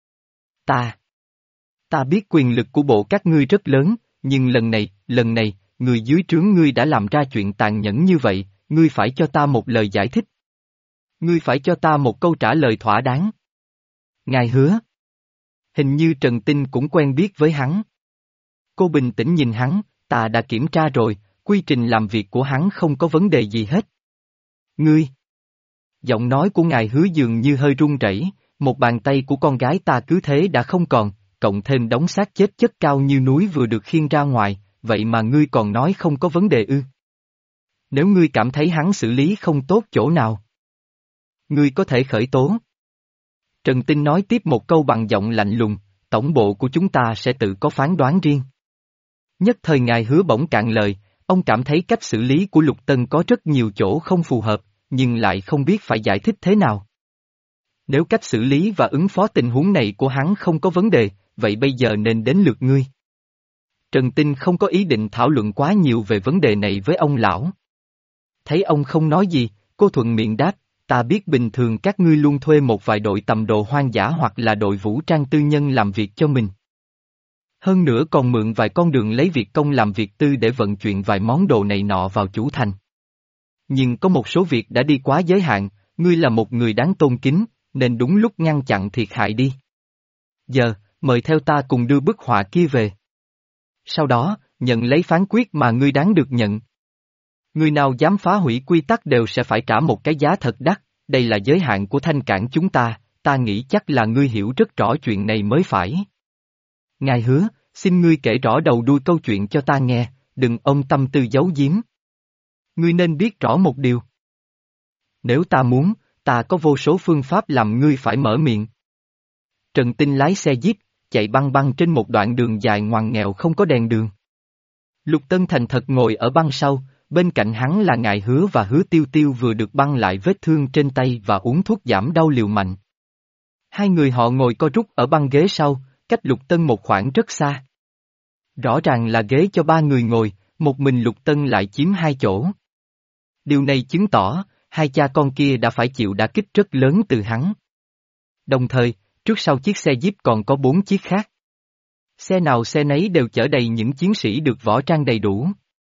Ta, ta biết quyền lực của bộ các ngươi rất lớn, nhưng lần này, lần này, người dưới trướng ngươi đã làm ra chuyện tàn nhẫn như vậy, ngươi phải cho ta một lời giải thích. Ngươi phải cho ta một câu trả lời thỏa đáng. Ngài Hứa. Hình như Trần Tinh cũng quen biết với hắn. Cô bình tĩnh nhìn hắn, ta đã kiểm tra rồi, quy trình làm việc của hắn không có vấn đề gì hết. Ngươi. Giọng nói của ngài Hứa dường như hơi run rẩy, một bàn tay của con gái ta cứ thế đã không còn, cộng thêm đống xác chết chất cao như núi vừa được khiêng ra ngoài, vậy mà ngươi còn nói không có vấn đề ư. Nếu ngươi cảm thấy hắn xử lý không tốt chỗ nào, ngươi có thể khởi tố. Trần Tinh nói tiếp một câu bằng giọng lạnh lùng, tổng bộ của chúng ta sẽ tự có phán đoán riêng. Nhất thời ngài Hứa bỗng cạn lời, ông cảm thấy cách xử lý của Lục Tân có rất nhiều chỗ không phù hợp, nhưng lại không biết phải giải thích thế nào. Nếu cách xử lý và ứng phó tình huống này của hắn không có vấn đề, vậy bây giờ nên đến lượt ngươi. Trần Tinh không có ý định thảo luận quá nhiều về vấn đề này với ông lão. Thấy ông không nói gì, cô thuận miệng đáp, ta biết bình thường các ngươi luôn thuê một vài đội tầm đồ hoang dã hoặc là đội vũ trang tư nhân làm việc cho mình. Hơn nữa còn mượn vài con đường lấy việc công làm việc tư để vận chuyển vài món đồ này nọ vào chủ thành. Nhưng có một số việc đã đi quá giới hạn, ngươi là một người đáng tôn kính, nên đúng lúc ngăn chặn thiệt hại đi. Giờ, mời theo ta cùng đưa bức họa kia về. Sau đó, nhận lấy phán quyết mà ngươi đáng được nhận. Người nào dám phá hủy quy tắc đều sẽ phải trả một cái giá thật đắt, đây là giới hạn của thanh cảng chúng ta, ta nghĩ chắc là ngươi hiểu rất rõ chuyện này mới phải. Ngài hứa, xin ngươi kể rõ đầu đuôi câu chuyện cho ta nghe, đừng ông tâm tư giấu giếm. Ngươi nên biết rõ một điều. Nếu ta muốn, ta có vô số phương pháp làm ngươi phải mở miệng. Trần Tinh lái xe jeep, chạy băng băng trên một đoạn đường dài ngoằn nghèo không có đèn đường. Lục Tân thành thật ngồi ở băng sau, bên cạnh hắn là Ngài Hứa và Hứa Tiêu Tiêu vừa được băng lại vết thương trên tay và uống thuốc giảm đau liều mạnh. Hai người họ ngồi co rút ở băng ghế sau, cách Lục Tân một khoảng rất xa. Rõ ràng là ghế cho ba người ngồi, một mình Lục Tân lại chiếm hai chỗ. Điều này chứng tỏ, hai cha con kia đã phải chịu đả kích rất lớn từ hắn. Đồng thời, trước sau chiếc xe Jeep còn có bốn chiếc khác. Xe nào xe nấy đều chở đầy những chiến sĩ được võ trang đầy đủ.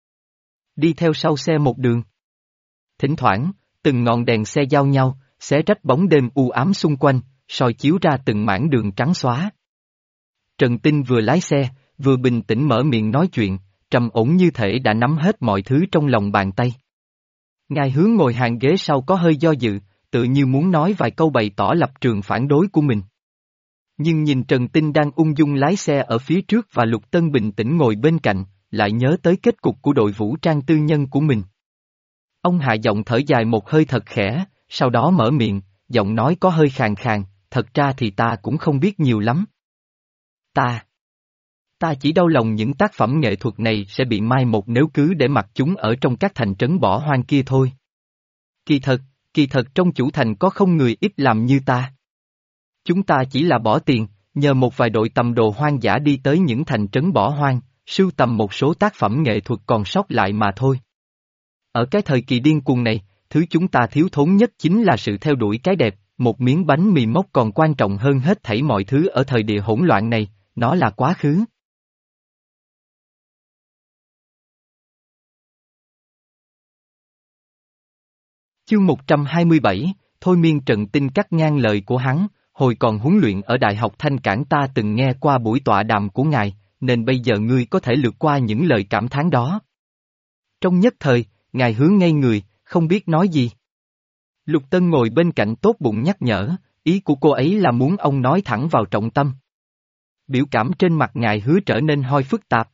Đi theo sau xe một đường. Thỉnh thoảng, từng ngọn đèn xe giao nhau, xé rách bóng đêm u ám xung quanh, soi chiếu ra từng mảng đường trắng xóa. Trần Tinh vừa lái xe, vừa bình tĩnh mở miệng nói chuyện, trầm ổn như thể đã nắm hết mọi thứ trong lòng bàn tay. Ngài Hứa ngồi hàng ghế sau có hơi do dự, tự như muốn nói vài câu bày tỏ lập trường phản đối của mình. Nhưng nhìn Trần Tinh đang ung dung lái xe ở phía trước và Lục Tân bình tĩnh ngồi bên cạnh, lại nhớ tới kết cục của đội vũ trang tư nhân của mình. Ông hạ giọng thở dài một hơi thật khẽ, sau đó mở miệng, giọng nói có hơi khàn khàn, thật ra thì ta cũng không biết nhiều lắm. Ta... Ta chỉ đau lòng những tác phẩm nghệ thuật này sẽ bị mai một nếu cứ để mặc chúng ở trong các thành trấn bỏ hoang kia thôi. Kỳ thật, kỳ thật trong chủ thành có không người ít làm như ta. Chúng ta chỉ là bỏ tiền, nhờ một vài đội tầm đồ hoang dã đi tới những thành trấn bỏ hoang, sưu tầm một số tác phẩm nghệ thuật còn sót lại mà thôi. Ở cái thời kỳ điên cuồng này, thứ chúng ta thiếu thốn nhất chính là sự theo đuổi cái đẹp, một miếng bánh mì mốc còn quan trọng hơn hết thảy mọi thứ ở thời địa hỗn loạn này, nó là quá khứ. Chương một trăm hai mươi bảy, Thôi Miên. Trần Tinh cắt ngang lời của hắn, hồi còn huấn luyện ở Đại học Thanh Cảng ta từng nghe qua buổi tọa đàm của ngài, nên bây giờ ngươi có thể lược qua những lời cảm thán đó. Trong nhất thời, ngài hướng ngây người, không biết nói gì. Lục Tân ngồi bên cạnh tốt bụng nhắc nhở, ý của cô ấy là muốn ông nói thẳng vào trọng tâm. Biểu cảm trên mặt ngài Hứa trở nên hơi phức tạp.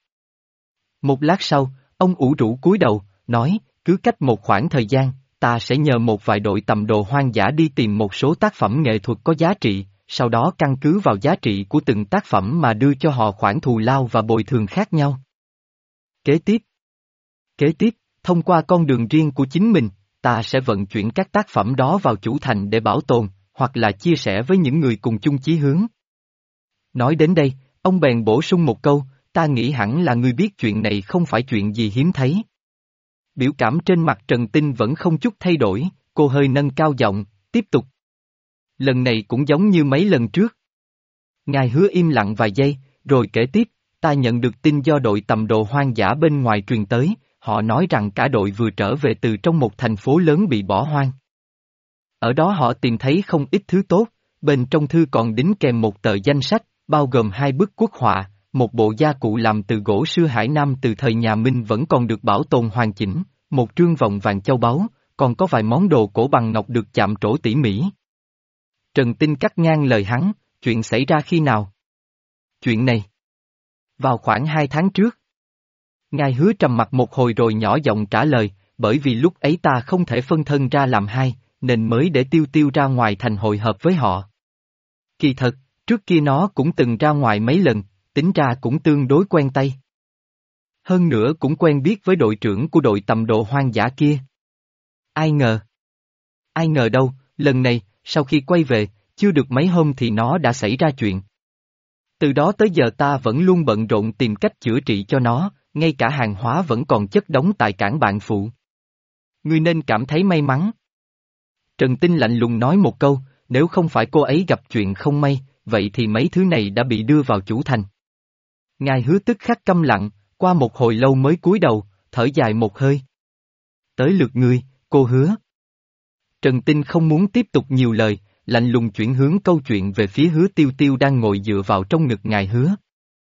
Một lát sau, ông ủ rũ cúi đầu, nói, cứ cách một khoảng thời gian, ta sẽ nhờ một vài đội tầm đồ hoang dã đi tìm một số tác phẩm nghệ thuật có giá trị, sau đó căn cứ vào giá trị của từng tác phẩm mà đưa cho họ khoản thù lao và bồi thường khác nhau. Kế tiếp, Kế tiếp, thông qua con đường riêng của chính mình, ta sẽ vận chuyển các tác phẩm đó vào chủ thành để bảo tồn, hoặc là chia sẻ với những người cùng chung chí hướng. Nói đến đây, ông bèn bổ sung một câu, ta nghĩ hẳn là ngươi biết chuyện này không phải chuyện gì hiếm thấy. Biểu cảm trên mặt Trần Tinh vẫn không chút thay đổi, cô hơi nâng cao giọng, tiếp tục. Lần này cũng giống như mấy lần trước. Ngài Hứa im lặng vài giây, rồi kể tiếp, ta nhận được tin do đội tầm đồ hoang dã bên ngoài truyền tới, họ nói rằng cả đội vừa trở về từ trong một thành phố lớn bị bỏ hoang. Ở đó họ tìm thấy không ít thứ tốt, bên trong thư còn đính kèm một tờ danh sách, bao gồm hai bức quốc họa, một bộ gia cụ làm từ gỗ sưa Hải Nam từ thời nhà Minh vẫn còn được bảo tồn hoàn chỉnh, một trương vòng vàng châu báu, còn có vài món đồ cổ bằng ngọc được chạm trổ tỉ mỉ. Trần Tinh cắt ngang lời hắn, chuyện xảy ra khi nào? Chuyện này. Vào khoảng hai tháng trước. Ngài Hứa trầm mặt một hồi rồi nhỏ giọng trả lời, bởi vì lúc ấy ta không thể phân thân ra làm hai, nên mới để Tiêu Tiêu ra ngoài thành hội hợp với họ. Kỳ thật, trước kia nó cũng từng ra ngoài mấy lần, tính ra cũng tương đối quen tay. Hơn nữa cũng quen biết với đội trưởng của đội tầm độ hoang dã kia. Ai ngờ? Ai ngờ đâu, lần này, sau khi quay về, chưa được mấy hôm thì nó đã xảy ra chuyện. Từ đó tới giờ ta vẫn luôn bận rộn tìm cách chữa trị cho nó, ngay cả hàng hóa vẫn còn chất đống tại cảng Bạn Phụ. Ngươi nên cảm thấy may mắn. Trần Tinh lạnh lùng nói một câu, nếu không phải cô ấy gặp chuyện không may, vậy thì mấy thứ này đã bị đưa vào chủ thành. Ngài Hứa tức khắc câm lặng, qua một hồi lâu mới cúi đầu, thở dài một hơi. Tới lượt ngươi, cô Hứa. Trần Tinh không muốn tiếp tục nhiều lời, lạnh lùng chuyển hướng câu chuyện về phía Hứa Tiêu Tiêu đang ngồi dựa vào trong ngực ngài Hứa.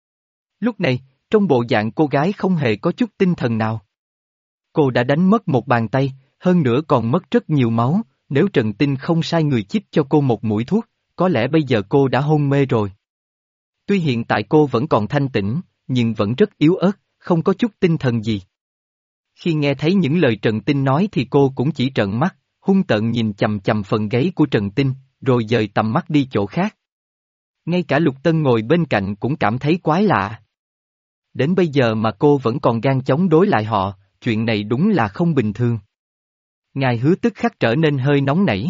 Lúc này, trong bộ dạng cô gái không hề có chút tinh thần nào. Cô đã đánh mất một bàn tay, hơn nữa còn mất rất nhiều máu, nếu Trần Tinh không sai người chích cho cô một mũi thuốc, có lẽ bây giờ cô đã hôn mê rồi. Tuy hiện tại cô vẫn còn thanh tĩnh, nhưng vẫn rất yếu ớt, không có chút tinh thần gì. Khi nghe thấy những lời Trần Tinh nói thì cô cũng chỉ trợn mắt, hung tợn nhìn chằm chằm phần gáy của Trần Tinh, rồi dời tầm mắt đi chỗ khác. Ngay cả Lục Tân ngồi bên cạnh cũng cảm thấy quái lạ. Đến bây giờ mà cô vẫn còn gan chống đối lại họ, chuyện này đúng là không bình thường. Ngài Hứa tức khắc trở nên hơi nóng nảy.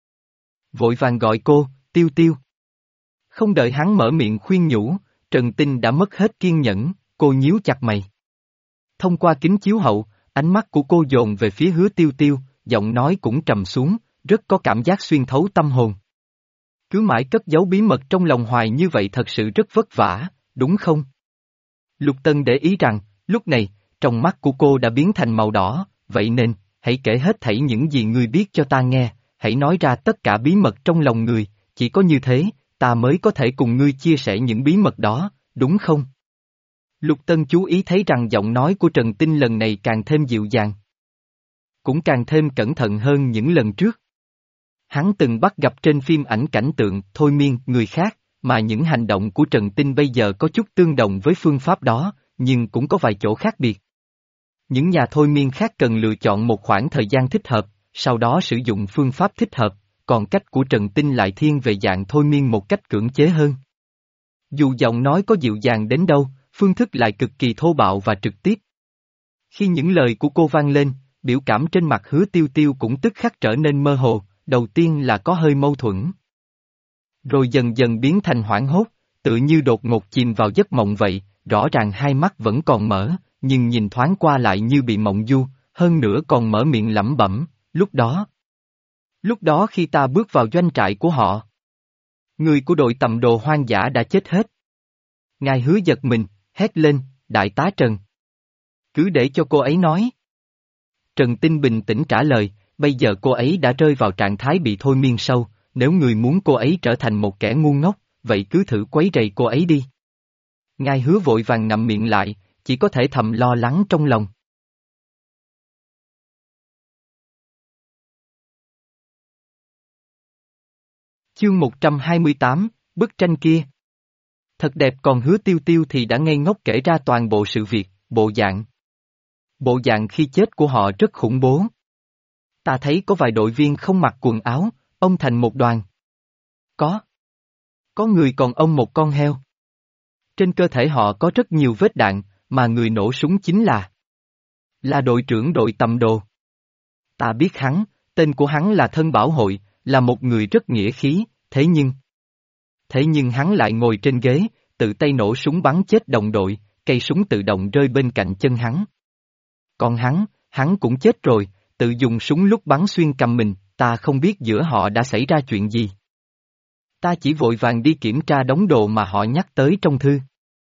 Vội vàng gọi cô, Tiêu Tiêu. Không đợi hắn mở miệng khuyên nhủ, Trần Tinh đã mất hết kiên nhẫn, cô nhíu chặt mày. Thông qua kính chiếu hậu, ánh mắt của cô dồn về phía Hứa Tiêu Tiêu, giọng nói cũng trầm xuống, rất có cảm giác xuyên thấu tâm hồn. Cứ mãi cất giấu bí mật trong lòng hoài như vậy thật sự rất vất vả, đúng không? Lục Tân để ý rằng, lúc này, trong mắt của cô đã biến thành màu đỏ, vậy nên, hãy kể hết thảy những gì ngươi biết cho ta nghe, hãy nói ra tất cả bí mật trong lòng người, chỉ có như thế, ta mới có thể cùng ngươi chia sẻ những bí mật đó, đúng không? Lục Tân chú ý thấy rằng giọng nói của Trần Tinh lần này càng thêm dịu dàng. Cũng càng thêm cẩn thận hơn những lần trước. Hắn từng bắt gặp trên phim ảnh cảnh tượng thôi miên người khác, mà những hành động của Trần Tinh bây giờ có chút tương đồng với phương pháp đó, nhưng cũng có vài chỗ khác biệt. Những nhà thôi miên khác cần lựa chọn một khoảng thời gian thích hợp, sau đó sử dụng phương pháp thích hợp, còn cách của Trần Tinh lại thiên về dạng thôi miên một cách cưỡng chế hơn. Dù giọng nói có dịu dàng đến đâu, phương thức lại cực kỳ thô bạo và trực tiếp. Khi những lời của cô vang lên, biểu cảm trên mặt Hứa Tiêu Tiêu cũng tức khắc trở nên mơ hồ, đầu tiên là có hơi mâu thuẫn. Rồi dần dần biến thành hoảng hốt, tự như đột ngột chìm vào giấc mộng vậy, rõ ràng hai mắt vẫn còn mở, nhưng nhìn thoáng qua lại như bị mộng du, hơn nữa còn mở miệng lẩm bẩm, lúc đó. Lúc đó khi ta bước vào doanh trại của họ, người của đội tầm đồ hoang dã đã chết hết. Ngài Hứa giật mình, hét lên, đại tá Trần. Cứ để cho cô ấy nói. Trần Tinh bình tĩnh trả lời, bây giờ cô ấy đã rơi vào trạng thái bị thôi miên sâu, nếu người muốn cô ấy trở thành một kẻ ngu ngốc, vậy cứ thử quấy rầy cô ấy đi. Ngài Hứa vội vàng ngậm miệng lại, chỉ có thể thầm lo lắng trong lòng. Chương một trăm hai mươi tám, bức tranh kia. Thật đẹp, còn Hứa Tiêu Tiêu thì đã ngây ngốc kể ra toàn bộ sự việc, bộ dạng. Bộ dạng khi chết của họ rất khủng bố. Ta thấy có vài đội viên không mặc quần áo, ông thành một đoàn. Có. Có người còn ông một con heo. Trên cơ thể họ có rất nhiều vết đạn, mà người nổ súng chính là... Là đội trưởng đội tầm đồ. Ta biết hắn, tên của hắn là Thân Bảo Hội, là một người rất nghĩa khí, thế nhưng... Thế nhưng hắn lại ngồi trên ghế, tự tay nổ súng bắn chết đồng đội, cây súng tự động rơi bên cạnh chân hắn. Còn hắn, hắn cũng chết rồi, tự dùng súng lúc bắn xuyên cầm mình, ta không biết giữa họ đã xảy ra chuyện gì. Ta chỉ vội vàng đi kiểm tra đống đồ mà họ nhắc tới trong thư.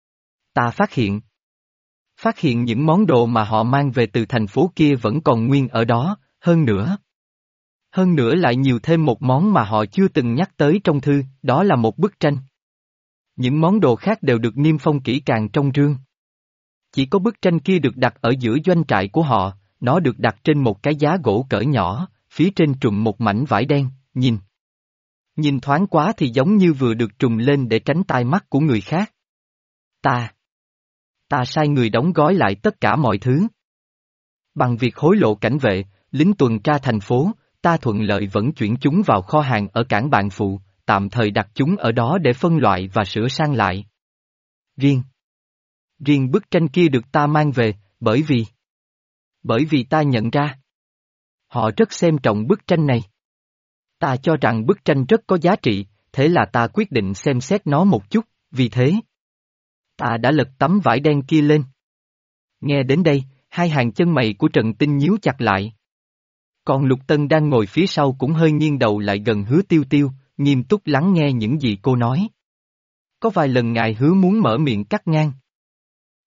Ta phát hiện. Phát hiện những món đồ mà họ mang về từ thành phố kia vẫn còn nguyên ở đó, hơn nữa. Hơn nữa lại nhiều thêm một món mà họ chưa từng nhắc tới trong thư, đó là một bức tranh. Những món đồ khác đều được niêm phong kỹ càng trong rương. Chỉ có bức tranh kia được đặt ở giữa doanh trại của họ, nó được đặt trên một cái giá gỗ cỡ nhỏ, phía trên trùm một mảnh vải đen, nhìn. Nhìn thoáng quá thì giống như vừa được trùm lên để tránh tai mắt của người khác. Ta. Ta sai người đóng gói lại tất cả mọi thứ. Bằng việc hối lộ cảnh vệ, lính tuần tra thành phố, ta thuận lợi vận chuyển chúng vào kho hàng ở cảng Bạn Phụ, tạm thời đặt chúng ở đó để phân loại và sửa sang lại. Riêng. Riêng bức tranh kia được ta mang về, bởi vì... Bởi vì ta nhận ra. Họ rất xem trọng bức tranh này. Ta cho rằng bức tranh rất có giá trị, thế là ta quyết định xem xét nó một chút, vì thế. Ta đã lật tấm vải đen kia lên. Nghe đến đây, hai hàng chân mày của Trần Tinh nhíu chặt lại. Còn Lục Tân đang ngồi phía sau cũng hơi nghiêng đầu lại gần Hứa Tiêu Tiêu, nghiêm túc lắng nghe những gì cô nói. Có vài lần ngài Hứa muốn mở miệng cắt ngang.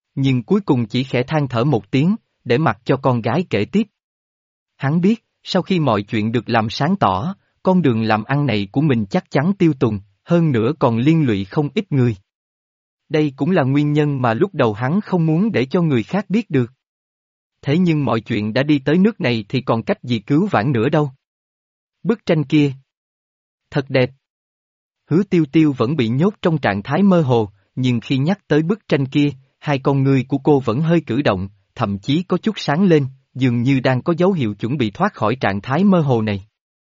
Nhưng cuối cùng chỉ khẽ than thở một tiếng, để mặc cho con gái kể tiếp. Hắn biết, sau khi mọi chuyện được làm sáng tỏ, con đường làm ăn này của mình chắc chắn tiêu tùng, hơn nữa còn liên lụy không ít người. Đây cũng là nguyên nhân mà lúc đầu hắn không muốn để cho người khác biết được. Thế nhưng mọi chuyện đã đi tới nước này thì còn cách gì cứu vãn nữa đâu. Bức tranh kia thật đẹp. Hứa Tiêu Tiêu vẫn bị nhốt trong trạng thái mơ hồ, nhưng khi nhắc tới bức tranh kia, hai con ngươi của cô vẫn hơi cử động, thậm chí có chút sáng lên, dường như đang có dấu hiệu chuẩn bị thoát khỏi trạng thái mơ hồ này.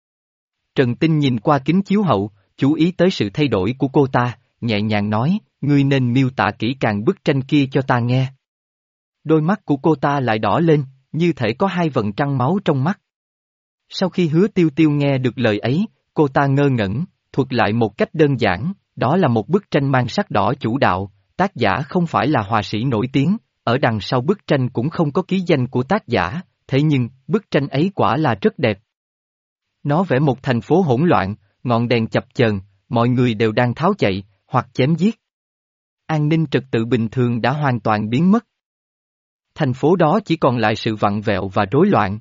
Trần Tinh nhìn qua kính chiếu hậu, chú ý tới sự thay đổi của cô ta, nhẹ nhàng nói, ngươi nên miêu tả kỹ càng bức tranh kia cho ta nghe. Đôi mắt của cô ta lại đỏ lên, như thể có hai vầng trăng máu trong mắt. Sau khi Hứa Tiêu Tiêu nghe được lời ấy, cô ta ngơ ngẩn, thuật lại một cách đơn giản, đó là một bức tranh mang sắc đỏ chủ đạo, tác giả không phải là họa sĩ nổi tiếng, ở đằng sau bức tranh cũng không có ký danh của tác giả, thế nhưng, bức tranh ấy quả là rất đẹp. Nó vẽ một thành phố hỗn loạn, ngọn đèn chập chờn, mọi người đều đang tháo chạy, hoặc chém giết. An ninh trật tự bình thường đã hoàn toàn biến mất. Thành phố đó chỉ còn lại sự vặn vẹo và rối loạn.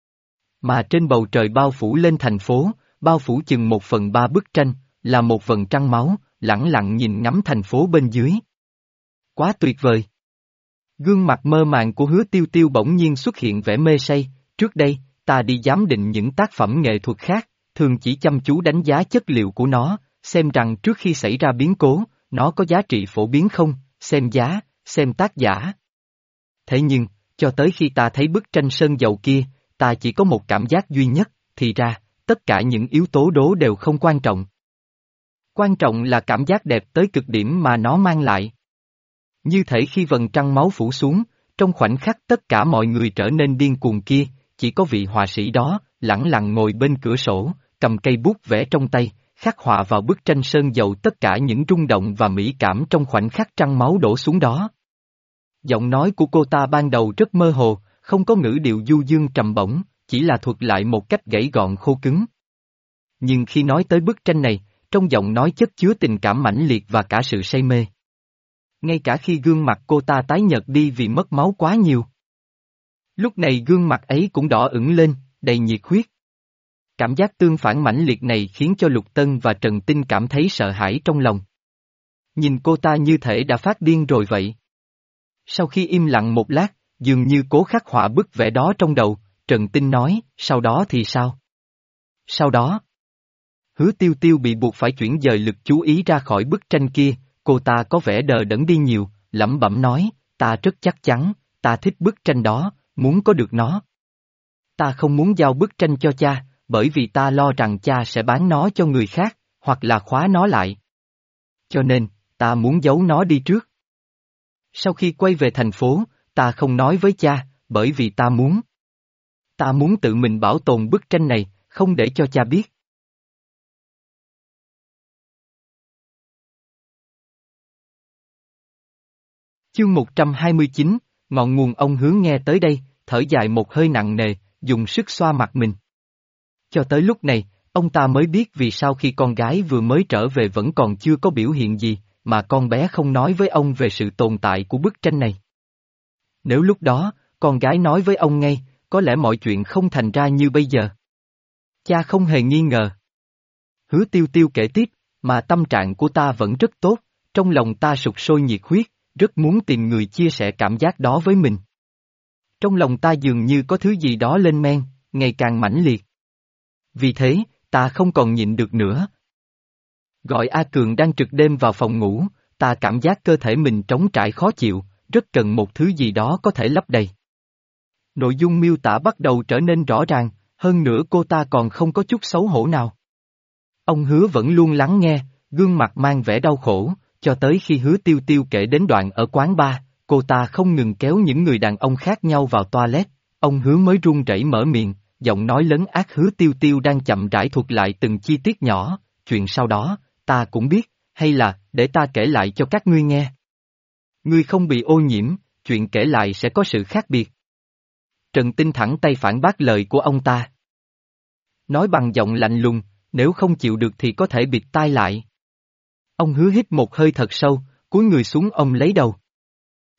Mà trên bầu trời bao phủ lên thành phố, bao phủ chừng một phần ba bức tranh, là một vầng trăng máu, lẳng lặng nhìn ngắm thành phố bên dưới. Quá tuyệt vời! Gương mặt mơ màng của Hứa Tiêu Tiêu bỗng nhiên xuất hiện vẻ mê say, trước đây, ta đi giám định những tác phẩm nghệ thuật khác, thường chỉ chăm chú đánh giá chất liệu của nó, xem rằng trước khi xảy ra biến cố, nó có giá trị phổ biến không, xem giá, xem tác giả. Thế nhưng, cho tới khi ta thấy bức tranh sơn dầu kia, ta chỉ có một cảm giác duy nhất, thì ra, tất cả những yếu tố đố đều không quan trọng. Quan trọng là cảm giác đẹp tới cực điểm mà nó mang lại. Như thể khi vầng trăng máu phủ xuống, trong khoảnh khắc tất cả mọi người trở nên điên cuồng kia, chỉ có vị họa sĩ đó, lẳng lặng ngồi bên cửa sổ, cầm cây bút vẽ trong tay, khắc họa vào bức tranh sơn dầu tất cả những rung động và mỹ cảm trong khoảnh khắc trăng máu đổ xuống đó. Giọng nói của cô ta ban đầu rất mơ hồ, không có ngữ điệu du dương trầm bổng, chỉ là thuật lại một cách gãy gọn khô cứng. Nhưng khi nói tới bức tranh này, trong giọng nói chất chứa tình cảm mãnh liệt và cả sự say mê. Ngay cả khi gương mặt cô ta tái nhợt đi vì mất máu quá nhiều. Lúc này gương mặt ấy cũng đỏ ửng lên, đầy nhiệt huyết. Cảm giác tương phản mãnh liệt này khiến cho Lục Tân và Trần Tinh cảm thấy sợ hãi trong lòng. Nhìn cô ta như thể đã phát điên rồi vậy. Sau khi im lặng một lát, dường như cố khắc họa bức vẽ đó trong đầu, Trần Tinh nói, sau đó thì sao? Sau đó, Hứa Tiêu Tiêu bị buộc phải chuyển dời lực chú ý ra khỏi bức tranh kia, cô ta có vẻ đờ đẫn đi nhiều, lẩm bẩm nói, ta rất chắc chắn, ta thích bức tranh đó, muốn có được nó. Ta không muốn giao bức tranh cho cha, bởi vì ta lo rằng cha sẽ bán nó cho người khác, hoặc là khóa nó lại. Cho nên, ta muốn giấu nó đi trước. Sau khi quay về thành phố, ta không nói với cha, bởi vì ta muốn. Ta muốn tự mình bảo tồn bức tranh này, không để cho cha biết. Chương một trăm hai mươi chín, ngọn nguồn. Ông Hướng nghe tới đây, thở dài một hơi nặng nề, dùng sức xoa mặt mình. Cho tới lúc này, ông ta mới biết vì sao khi con gái vừa mới trở về vẫn còn chưa có biểu hiện gì, mà con bé không nói với ông về sự tồn tại của bức tranh này. Nếu lúc đó, con gái nói với ông ngay, có lẽ mọi chuyện không thành ra như bây giờ. Cha không hề nghi ngờ. Hứa Tiêu Tiêu kể tiếp, mà tâm trạng của ta vẫn rất tốt, trong lòng ta sục sôi nhiệt huyết, rất muốn tìm người chia sẻ cảm giác đó với mình. Trong lòng ta dường như có thứ gì đó lên men, ngày càng mãnh liệt. Vì thế, ta không còn nhịn được nữa. Gọi A Cường đang trực đêm vào phòng ngủ, ta cảm giác cơ thể mình trống trải khó chịu, rất cần một thứ gì đó có thể lấp đầy. Nội dung miêu tả bắt đầu trở nên rõ ràng, hơn nữa cô ta còn không có chút xấu hổ nào. Ông Hứa vẫn luôn lắng nghe, gương mặt mang vẻ đau khổ, cho tới khi Hứa Tiêu Tiêu kể đến đoạn ở quán bar, cô ta không ngừng kéo những người đàn ông khác nhau vào toilet, ông Hứa mới run rẩy mở miệng, giọng nói lấn át. Hứa Tiêu Tiêu đang chậm rãi thuật lại từng chi tiết nhỏ, chuyện sau đó, ta cũng biết, hay là, để ta kể lại cho các ngươi nghe. Ngươi không bị ô nhiễm, chuyện kể lại sẽ có sự khác biệt. Trần Tinh thẳng tay phản bác lời của ông ta. Nói bằng giọng lạnh lùng, nếu không chịu được thì có thể bịt tai lại. Ông Hứa hít một hơi thật sâu, cúi người xuống ông lấy đầu.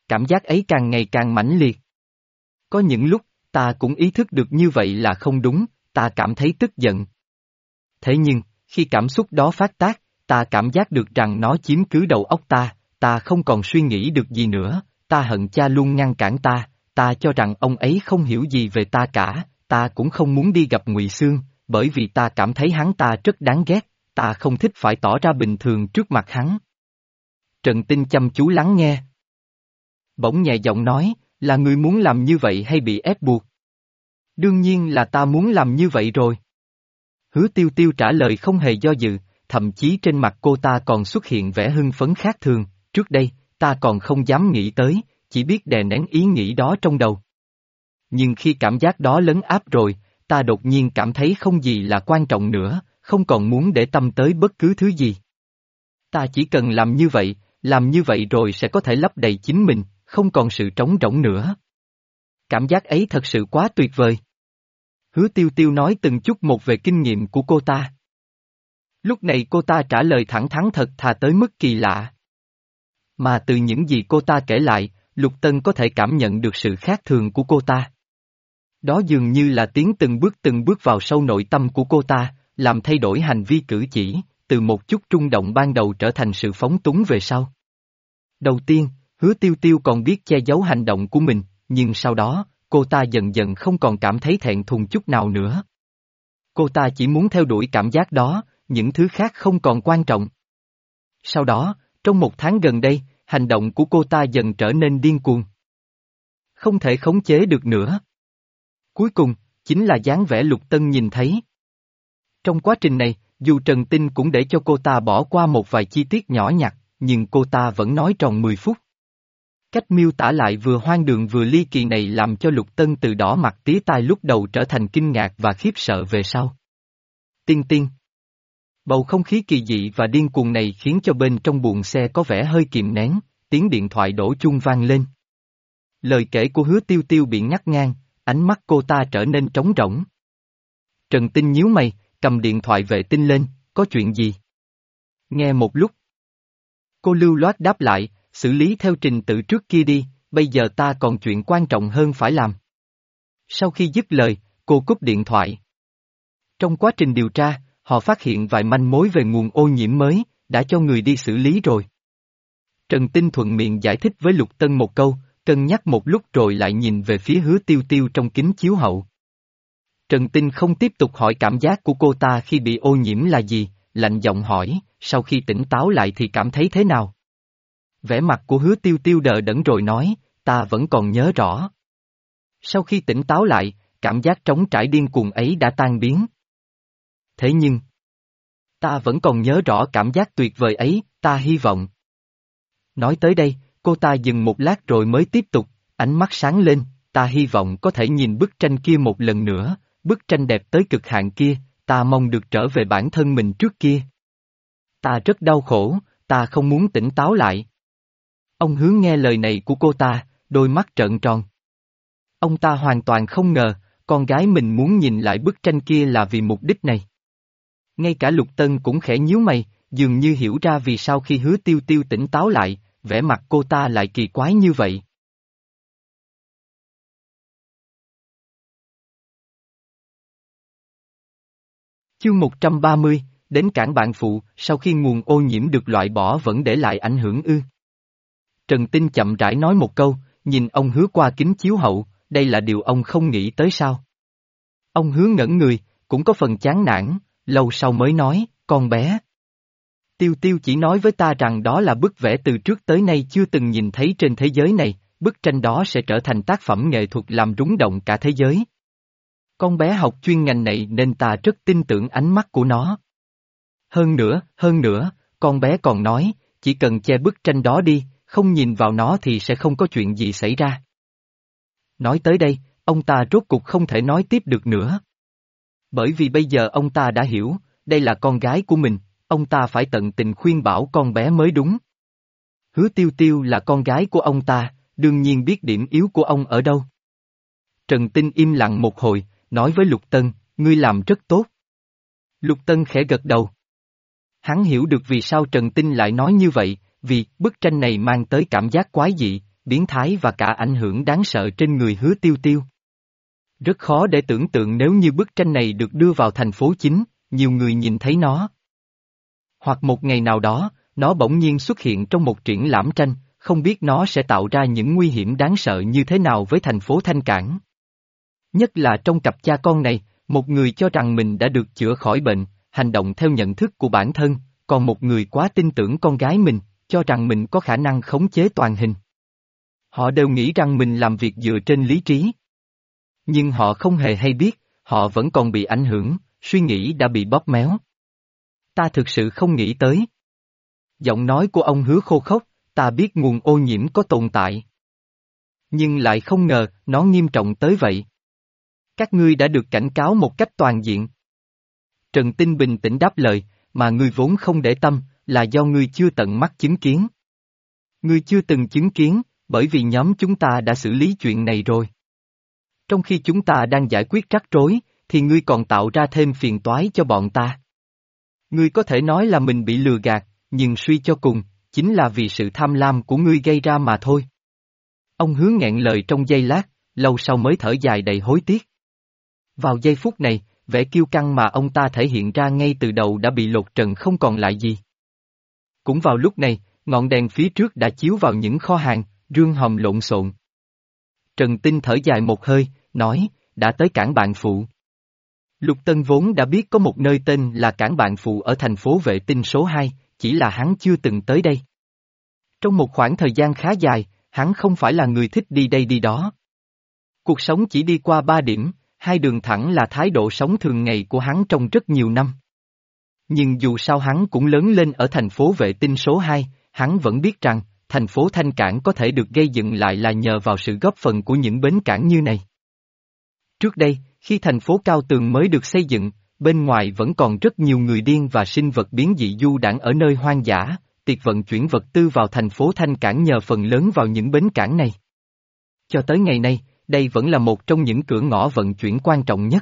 cảm giác ấy càng ngày càng mãnh liệt. Có những lúc, ta cũng ý thức được như vậy là không đúng, ta cảm thấy tức giận. Thế nhưng, khi cảm xúc đó phát tác, ta cảm giác được rằng nó chiếm cứ đầu óc ta, ta không còn suy nghĩ được gì nữa, ta hận cha luôn ngăn cản ta, ta cho rằng ông ấy không hiểu gì về ta cả, ta cũng không muốn đi gặp Ngụy Xương, bởi vì ta cảm thấy hắn ta rất đáng ghét, ta không thích phải tỏ ra bình thường trước mặt hắn. Trần Tinh chăm chú lắng nghe. Bỗng nhẹ giọng nói, là ngươi muốn làm như vậy hay bị ép buộc? Đương nhiên là ta muốn làm như vậy rồi. Hứa Tiêu Tiêu trả lời không hề do dự, thậm chí trên mặt cô ta còn xuất hiện vẻ hưng phấn khác thường, trước đây, ta còn không dám nghĩ tới, chỉ biết đè nén ý nghĩ đó trong đầu. Nhưng khi cảm giác đó lấn áp rồi, ta đột nhiên cảm thấy không gì là quan trọng nữa, không còn muốn để tâm tới bất cứ thứ gì. Ta chỉ cần làm như vậy, làm như vậy rồi sẽ có thể lấp đầy chính mình, không còn sự trống rỗng nữa. Cảm giác ấy thật sự quá tuyệt vời. Hứa Tiêu Tiêu nói từng chút một về kinh nghiệm của cô ta. Lúc này cô ta trả lời thẳng thắn thật thà tới mức kỳ lạ. Mà từ những gì cô ta kể lại, Lục Tân có thể cảm nhận được sự khác thường của cô ta. Đó dường như là tiến từng bước từng bước vào sâu nội tâm của cô ta, làm thay đổi hành vi cử chỉ, từ một chút rung động ban đầu trở thành sự phóng túng về sau. Đầu tiên, Hứa Tiêu Tiêu còn biết che giấu hành động của mình, nhưng sau đó, cô ta dần dần không còn cảm thấy thẹn thùng chút nào nữa. Cô ta chỉ muốn theo đuổi cảm giác đó, những thứ khác không còn quan trọng. Sau đó, trong một tháng gần đây, hành động của cô ta dần trở nên điên cuồng. Không thể khống chế được nữa. Cuối cùng, chính là dáng vẻ Lục Tân nhìn thấy. Trong quá trình này, dù Trần Tinh cũng để cho cô ta bỏ qua một vài chi tiết nhỏ nhặt, nhưng cô ta vẫn nói tròn mười phút. Cách miêu tả lại vừa hoang đường vừa ly kỳ này làm cho Lục Tân từ đỏ mặt tía tai lúc đầu trở thành kinh ngạc và khiếp sợ về sau. Tiên tiên. Bầu không khí kỳ dị và điên cuồng này khiến cho bên trong buồng xe có vẻ hơi kìm nén, tiếng điện thoại đổ chuông vang lên. Lời kể của Hứa Tiêu Tiêu bị ngắt ngang, ánh mắt cô ta trở nên trống rỗng. Trần Tinh nhíu mày, cầm điện thoại vệ tinh lên, có chuyện gì? Nghe một lúc. Cô lưu loát đáp lại, xử lý theo trình tự trước kia đi, bây giờ ta còn chuyện quan trọng hơn phải làm. Sau khi dứt lời, cô cúp điện thoại. Trong quá trình điều tra, họ phát hiện vài manh mối về nguồn ô nhiễm mới, đã cho người đi xử lý rồi. Trần Tinh thuận miệng giải thích với Lục Tân một câu, cân nhắc một lúc rồi lại nhìn về phía Hứa Tiêu Tiêu trong kính chiếu hậu. Trần Tinh không tiếp tục hỏi cảm giác của cô ta khi bị ô nhiễm là gì, lạnh giọng hỏi, sau khi tỉnh táo lại thì cảm thấy thế nào? Vẻ mặt của Hứa Tiêu Tiêu đờ đẫn rồi nói, ta vẫn còn nhớ rõ. Sau khi tỉnh táo lại, cảm giác trống trải điên cuồng ấy đã tan biến. Thế nhưng, ta vẫn còn nhớ rõ cảm giác tuyệt vời ấy, ta hy vọng. Nói tới đây, cô ta dừng một lát rồi mới tiếp tục, ánh mắt sáng lên, ta hy vọng có thể nhìn bức tranh kia một lần nữa, bức tranh đẹp tới cực hạn kia, ta mong được trở về bản thân mình trước kia. Ta rất đau khổ, ta không muốn tỉnh táo lại. Ông Hứa nghe lời này của cô ta, đôi mắt trợn tròn. Ông ta hoàn toàn không ngờ, con gái mình muốn nhìn lại bức tranh kia là vì mục đích này. Ngay cả Lục Tân cũng khẽ nhíu mày, dường như hiểu ra vì sao khi Hứa Tiêu Tiêu tỉnh táo lại, vẻ mặt cô ta lại kỳ quái như vậy. Chương một trăm ba mươi, đến cảng bạn phụ, sau khi nguồn ô nhiễm được loại bỏ vẫn để lại ảnh hưởng ư. Trần Tinh chậm rãi nói một câu, nhìn ông Hứa qua kính chiếu hậu, đây là điều ông không nghĩ tới sao. Ông Hứa ngẩn người, cũng có phần chán nản, lâu sau mới nói, con bé. Tiêu Tiêu chỉ nói với ta rằng đó là bức vẽ từ trước tới nay chưa từng nhìn thấy trên thế giới này, bức tranh đó sẽ trở thành tác phẩm nghệ thuật làm rung động cả thế giới. Con bé học chuyên ngành này nên ta rất tin tưởng ánh mắt của nó. Hơn nữa, hơn nữa, con bé còn nói, chỉ cần che bức tranh đó đi, không nhìn vào nó thì sẽ không có chuyện gì xảy ra. Nói tới đây, ông ta rốt cục không thể nói tiếp được nữa. Bởi vì bây giờ ông ta đã hiểu, đây là con gái của mình, ông ta phải tận tình khuyên bảo con bé mới đúng. Hứa Tiêu Tiêu là con gái của ông ta, đương nhiên biết điểm yếu của ông ở đâu. Trần Tinh im lặng một hồi, nói với Lục Tân, ngươi làm rất tốt. Lục Tân khẽ gật đầu. Hắn hiểu được vì sao Trần Tinh lại nói như vậy, vì bức tranh này mang tới cảm giác quái dị, biến thái và cả ảnh hưởng đáng sợ trên người Hứa Tiêu Tiêu. Rất khó để tưởng tượng nếu như bức tranh này được đưa vào thành phố chính, nhiều người nhìn thấy nó. Hoặc một ngày nào đó, nó bỗng nhiên xuất hiện trong một triển lãm tranh, không biết nó sẽ tạo ra những nguy hiểm đáng sợ như thế nào với thành phố Thanh Cảng. Nhất là trong cặp cha con này, một người cho rằng mình đã được chữa khỏi bệnh, hành động theo nhận thức của bản thân, còn một người quá tin tưởng con gái mình, cho rằng mình có khả năng khống chế toàn hình. Họ đều nghĩ rằng mình làm việc dựa trên lý trí. Nhưng họ không hề hay biết, họ vẫn còn bị ảnh hưởng, suy nghĩ đã bị bóp méo. Ta thực sự không nghĩ tới. Giọng nói của ông Hứa khô khốc, ta biết nguồn ô nhiễm có tồn tại. Nhưng lại không ngờ, nó nghiêm trọng tới vậy. Các ngươi đã được cảnh cáo một cách toàn diện. Trần Tinh bình tĩnh đáp lời, mà ngươi vốn không để tâm, là do ngươi chưa tận mắt chứng kiến. Ngươi chưa từng chứng kiến, bởi vì nhóm chúng ta đã xử lý chuyện này rồi. Trong khi chúng ta đang giải quyết rắc rối, thì ngươi còn tạo ra thêm phiền toái cho bọn ta. Ngươi có thể nói là mình bị lừa gạt, nhưng suy cho cùng, chính là vì sự tham lam của ngươi gây ra mà thôi. Ông Hứa nghẹn lời trong giây lát, lâu sau mới thở dài đầy hối tiếc. Vào giây phút này, vẻ kiêu căng mà ông ta thể hiện ra ngay từ đầu đã bị lột trần không còn lại gì. Cũng vào lúc này, ngọn đèn phía trước đã chiếu vào những kho hàng, rương hòm lộn xộn. Trần Tinh thở dài một hơi, nói, đã tới cảng Bạn Phụ. Lục Tân vốn đã biết có một nơi tên là cảng Bạn Phụ ở thành phố Vệ Tinh số hai, chỉ là hắn chưa từng tới đây. Trong một khoảng thời gian khá dài, hắn không phải là người thích đi đây đi đó. Cuộc sống chỉ đi qua ba điểm, hai đường thẳng là thái độ sống thường ngày của hắn trong rất nhiều năm. Nhưng dù sao hắn cũng lớn lên ở thành phố Vệ Tinh số hai, hắn vẫn biết rằng, thành phố Thanh Cảng có thể được gây dựng lại là nhờ vào sự góp phần của những bến cảng như này. Trước đây, khi thành phố Cao Tường mới được xây dựng, bên ngoài vẫn còn rất nhiều người điên và sinh vật biến dị du đãng ở nơi hoang dã, tiệc vận chuyển vật tư vào thành phố Thanh Cảng nhờ phần lớn vào những bến cảng này. Cho tới ngày nay, đây vẫn là một trong những cửa ngõ vận chuyển quan trọng nhất.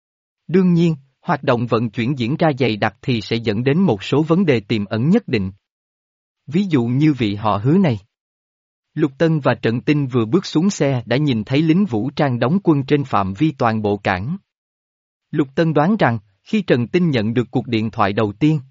Đương nhiên, hoạt động vận chuyển diễn ra dày đặc thì sẽ dẫn đến một số vấn đề tiềm ẩn nhất định. Ví dụ như vị họ Hứa này. Lục Tân và Trần Tinh vừa bước xuống xe đã nhìn thấy lính vũ trang đóng quân trên phạm vi toàn bộ cảng. Lục Tân đoán rằng, khi Trần Tinh nhận được cuộc điện thoại đầu tiên,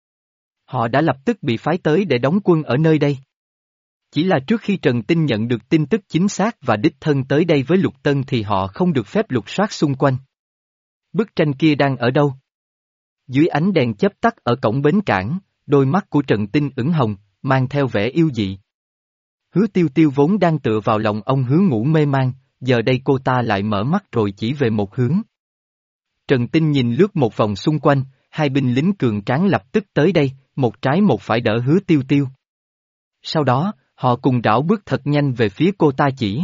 họ đã lập tức bị phái tới để đóng quân ở nơi đây. Chỉ là trước khi Trần Tinh nhận được tin tức chính xác và đích thân tới đây với Lục Tân thì họ không được phép lục soát xung quanh. Bức tranh kia đang ở đâu? Dưới ánh đèn chớp tắt ở cổng bến cảng, đôi mắt của Trần Tinh ửng hồng, mang theo vẻ yêu dị. Hứa Tiêu Tiêu vốn đang tựa vào lòng ông Hứa ngủ mê man, giờ đây cô ta lại mở mắt rồi chỉ về một hướng. Trần Tinh nhìn lướt một vòng xung quanh, hai binh lính cường tráng lập tức tới đây, một trái một phải đỡ Hứa Tiêu Tiêu. Sau đó, họ cùng rảo bước thật nhanh về phía cô ta chỉ.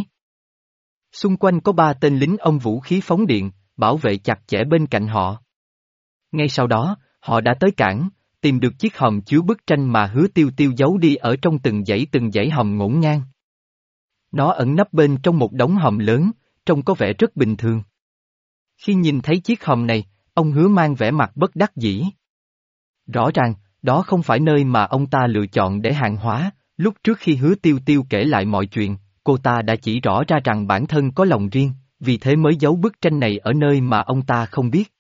Xung quanh có ba tên lính ôm vũ khí phóng điện, bảo vệ chặt chẽ bên cạnh họ. Ngay sau đó, họ đã tới cảng, tìm được chiếc hòm chứa bức tranh mà Hứa Tiêu Tiêu giấu đi ở trong từng dãy từng dãy hòm ngổn ngang. Nó ẩn nấp bên trong một đống hòm lớn, trông có vẻ rất bình thường. Khi nhìn thấy chiếc hòm này, ông Hứa mang vẻ mặt bất đắc dĩ. Rõ ràng, đó không phải nơi mà ông ta lựa chọn để hàng hóa, lúc trước khi Hứa Tiêu Tiêu kể lại mọi chuyện, cô ta đã chỉ rõ ra rằng bản thân có lòng riêng, vì thế mới giấu bức tranh này ở nơi mà ông ta không biết.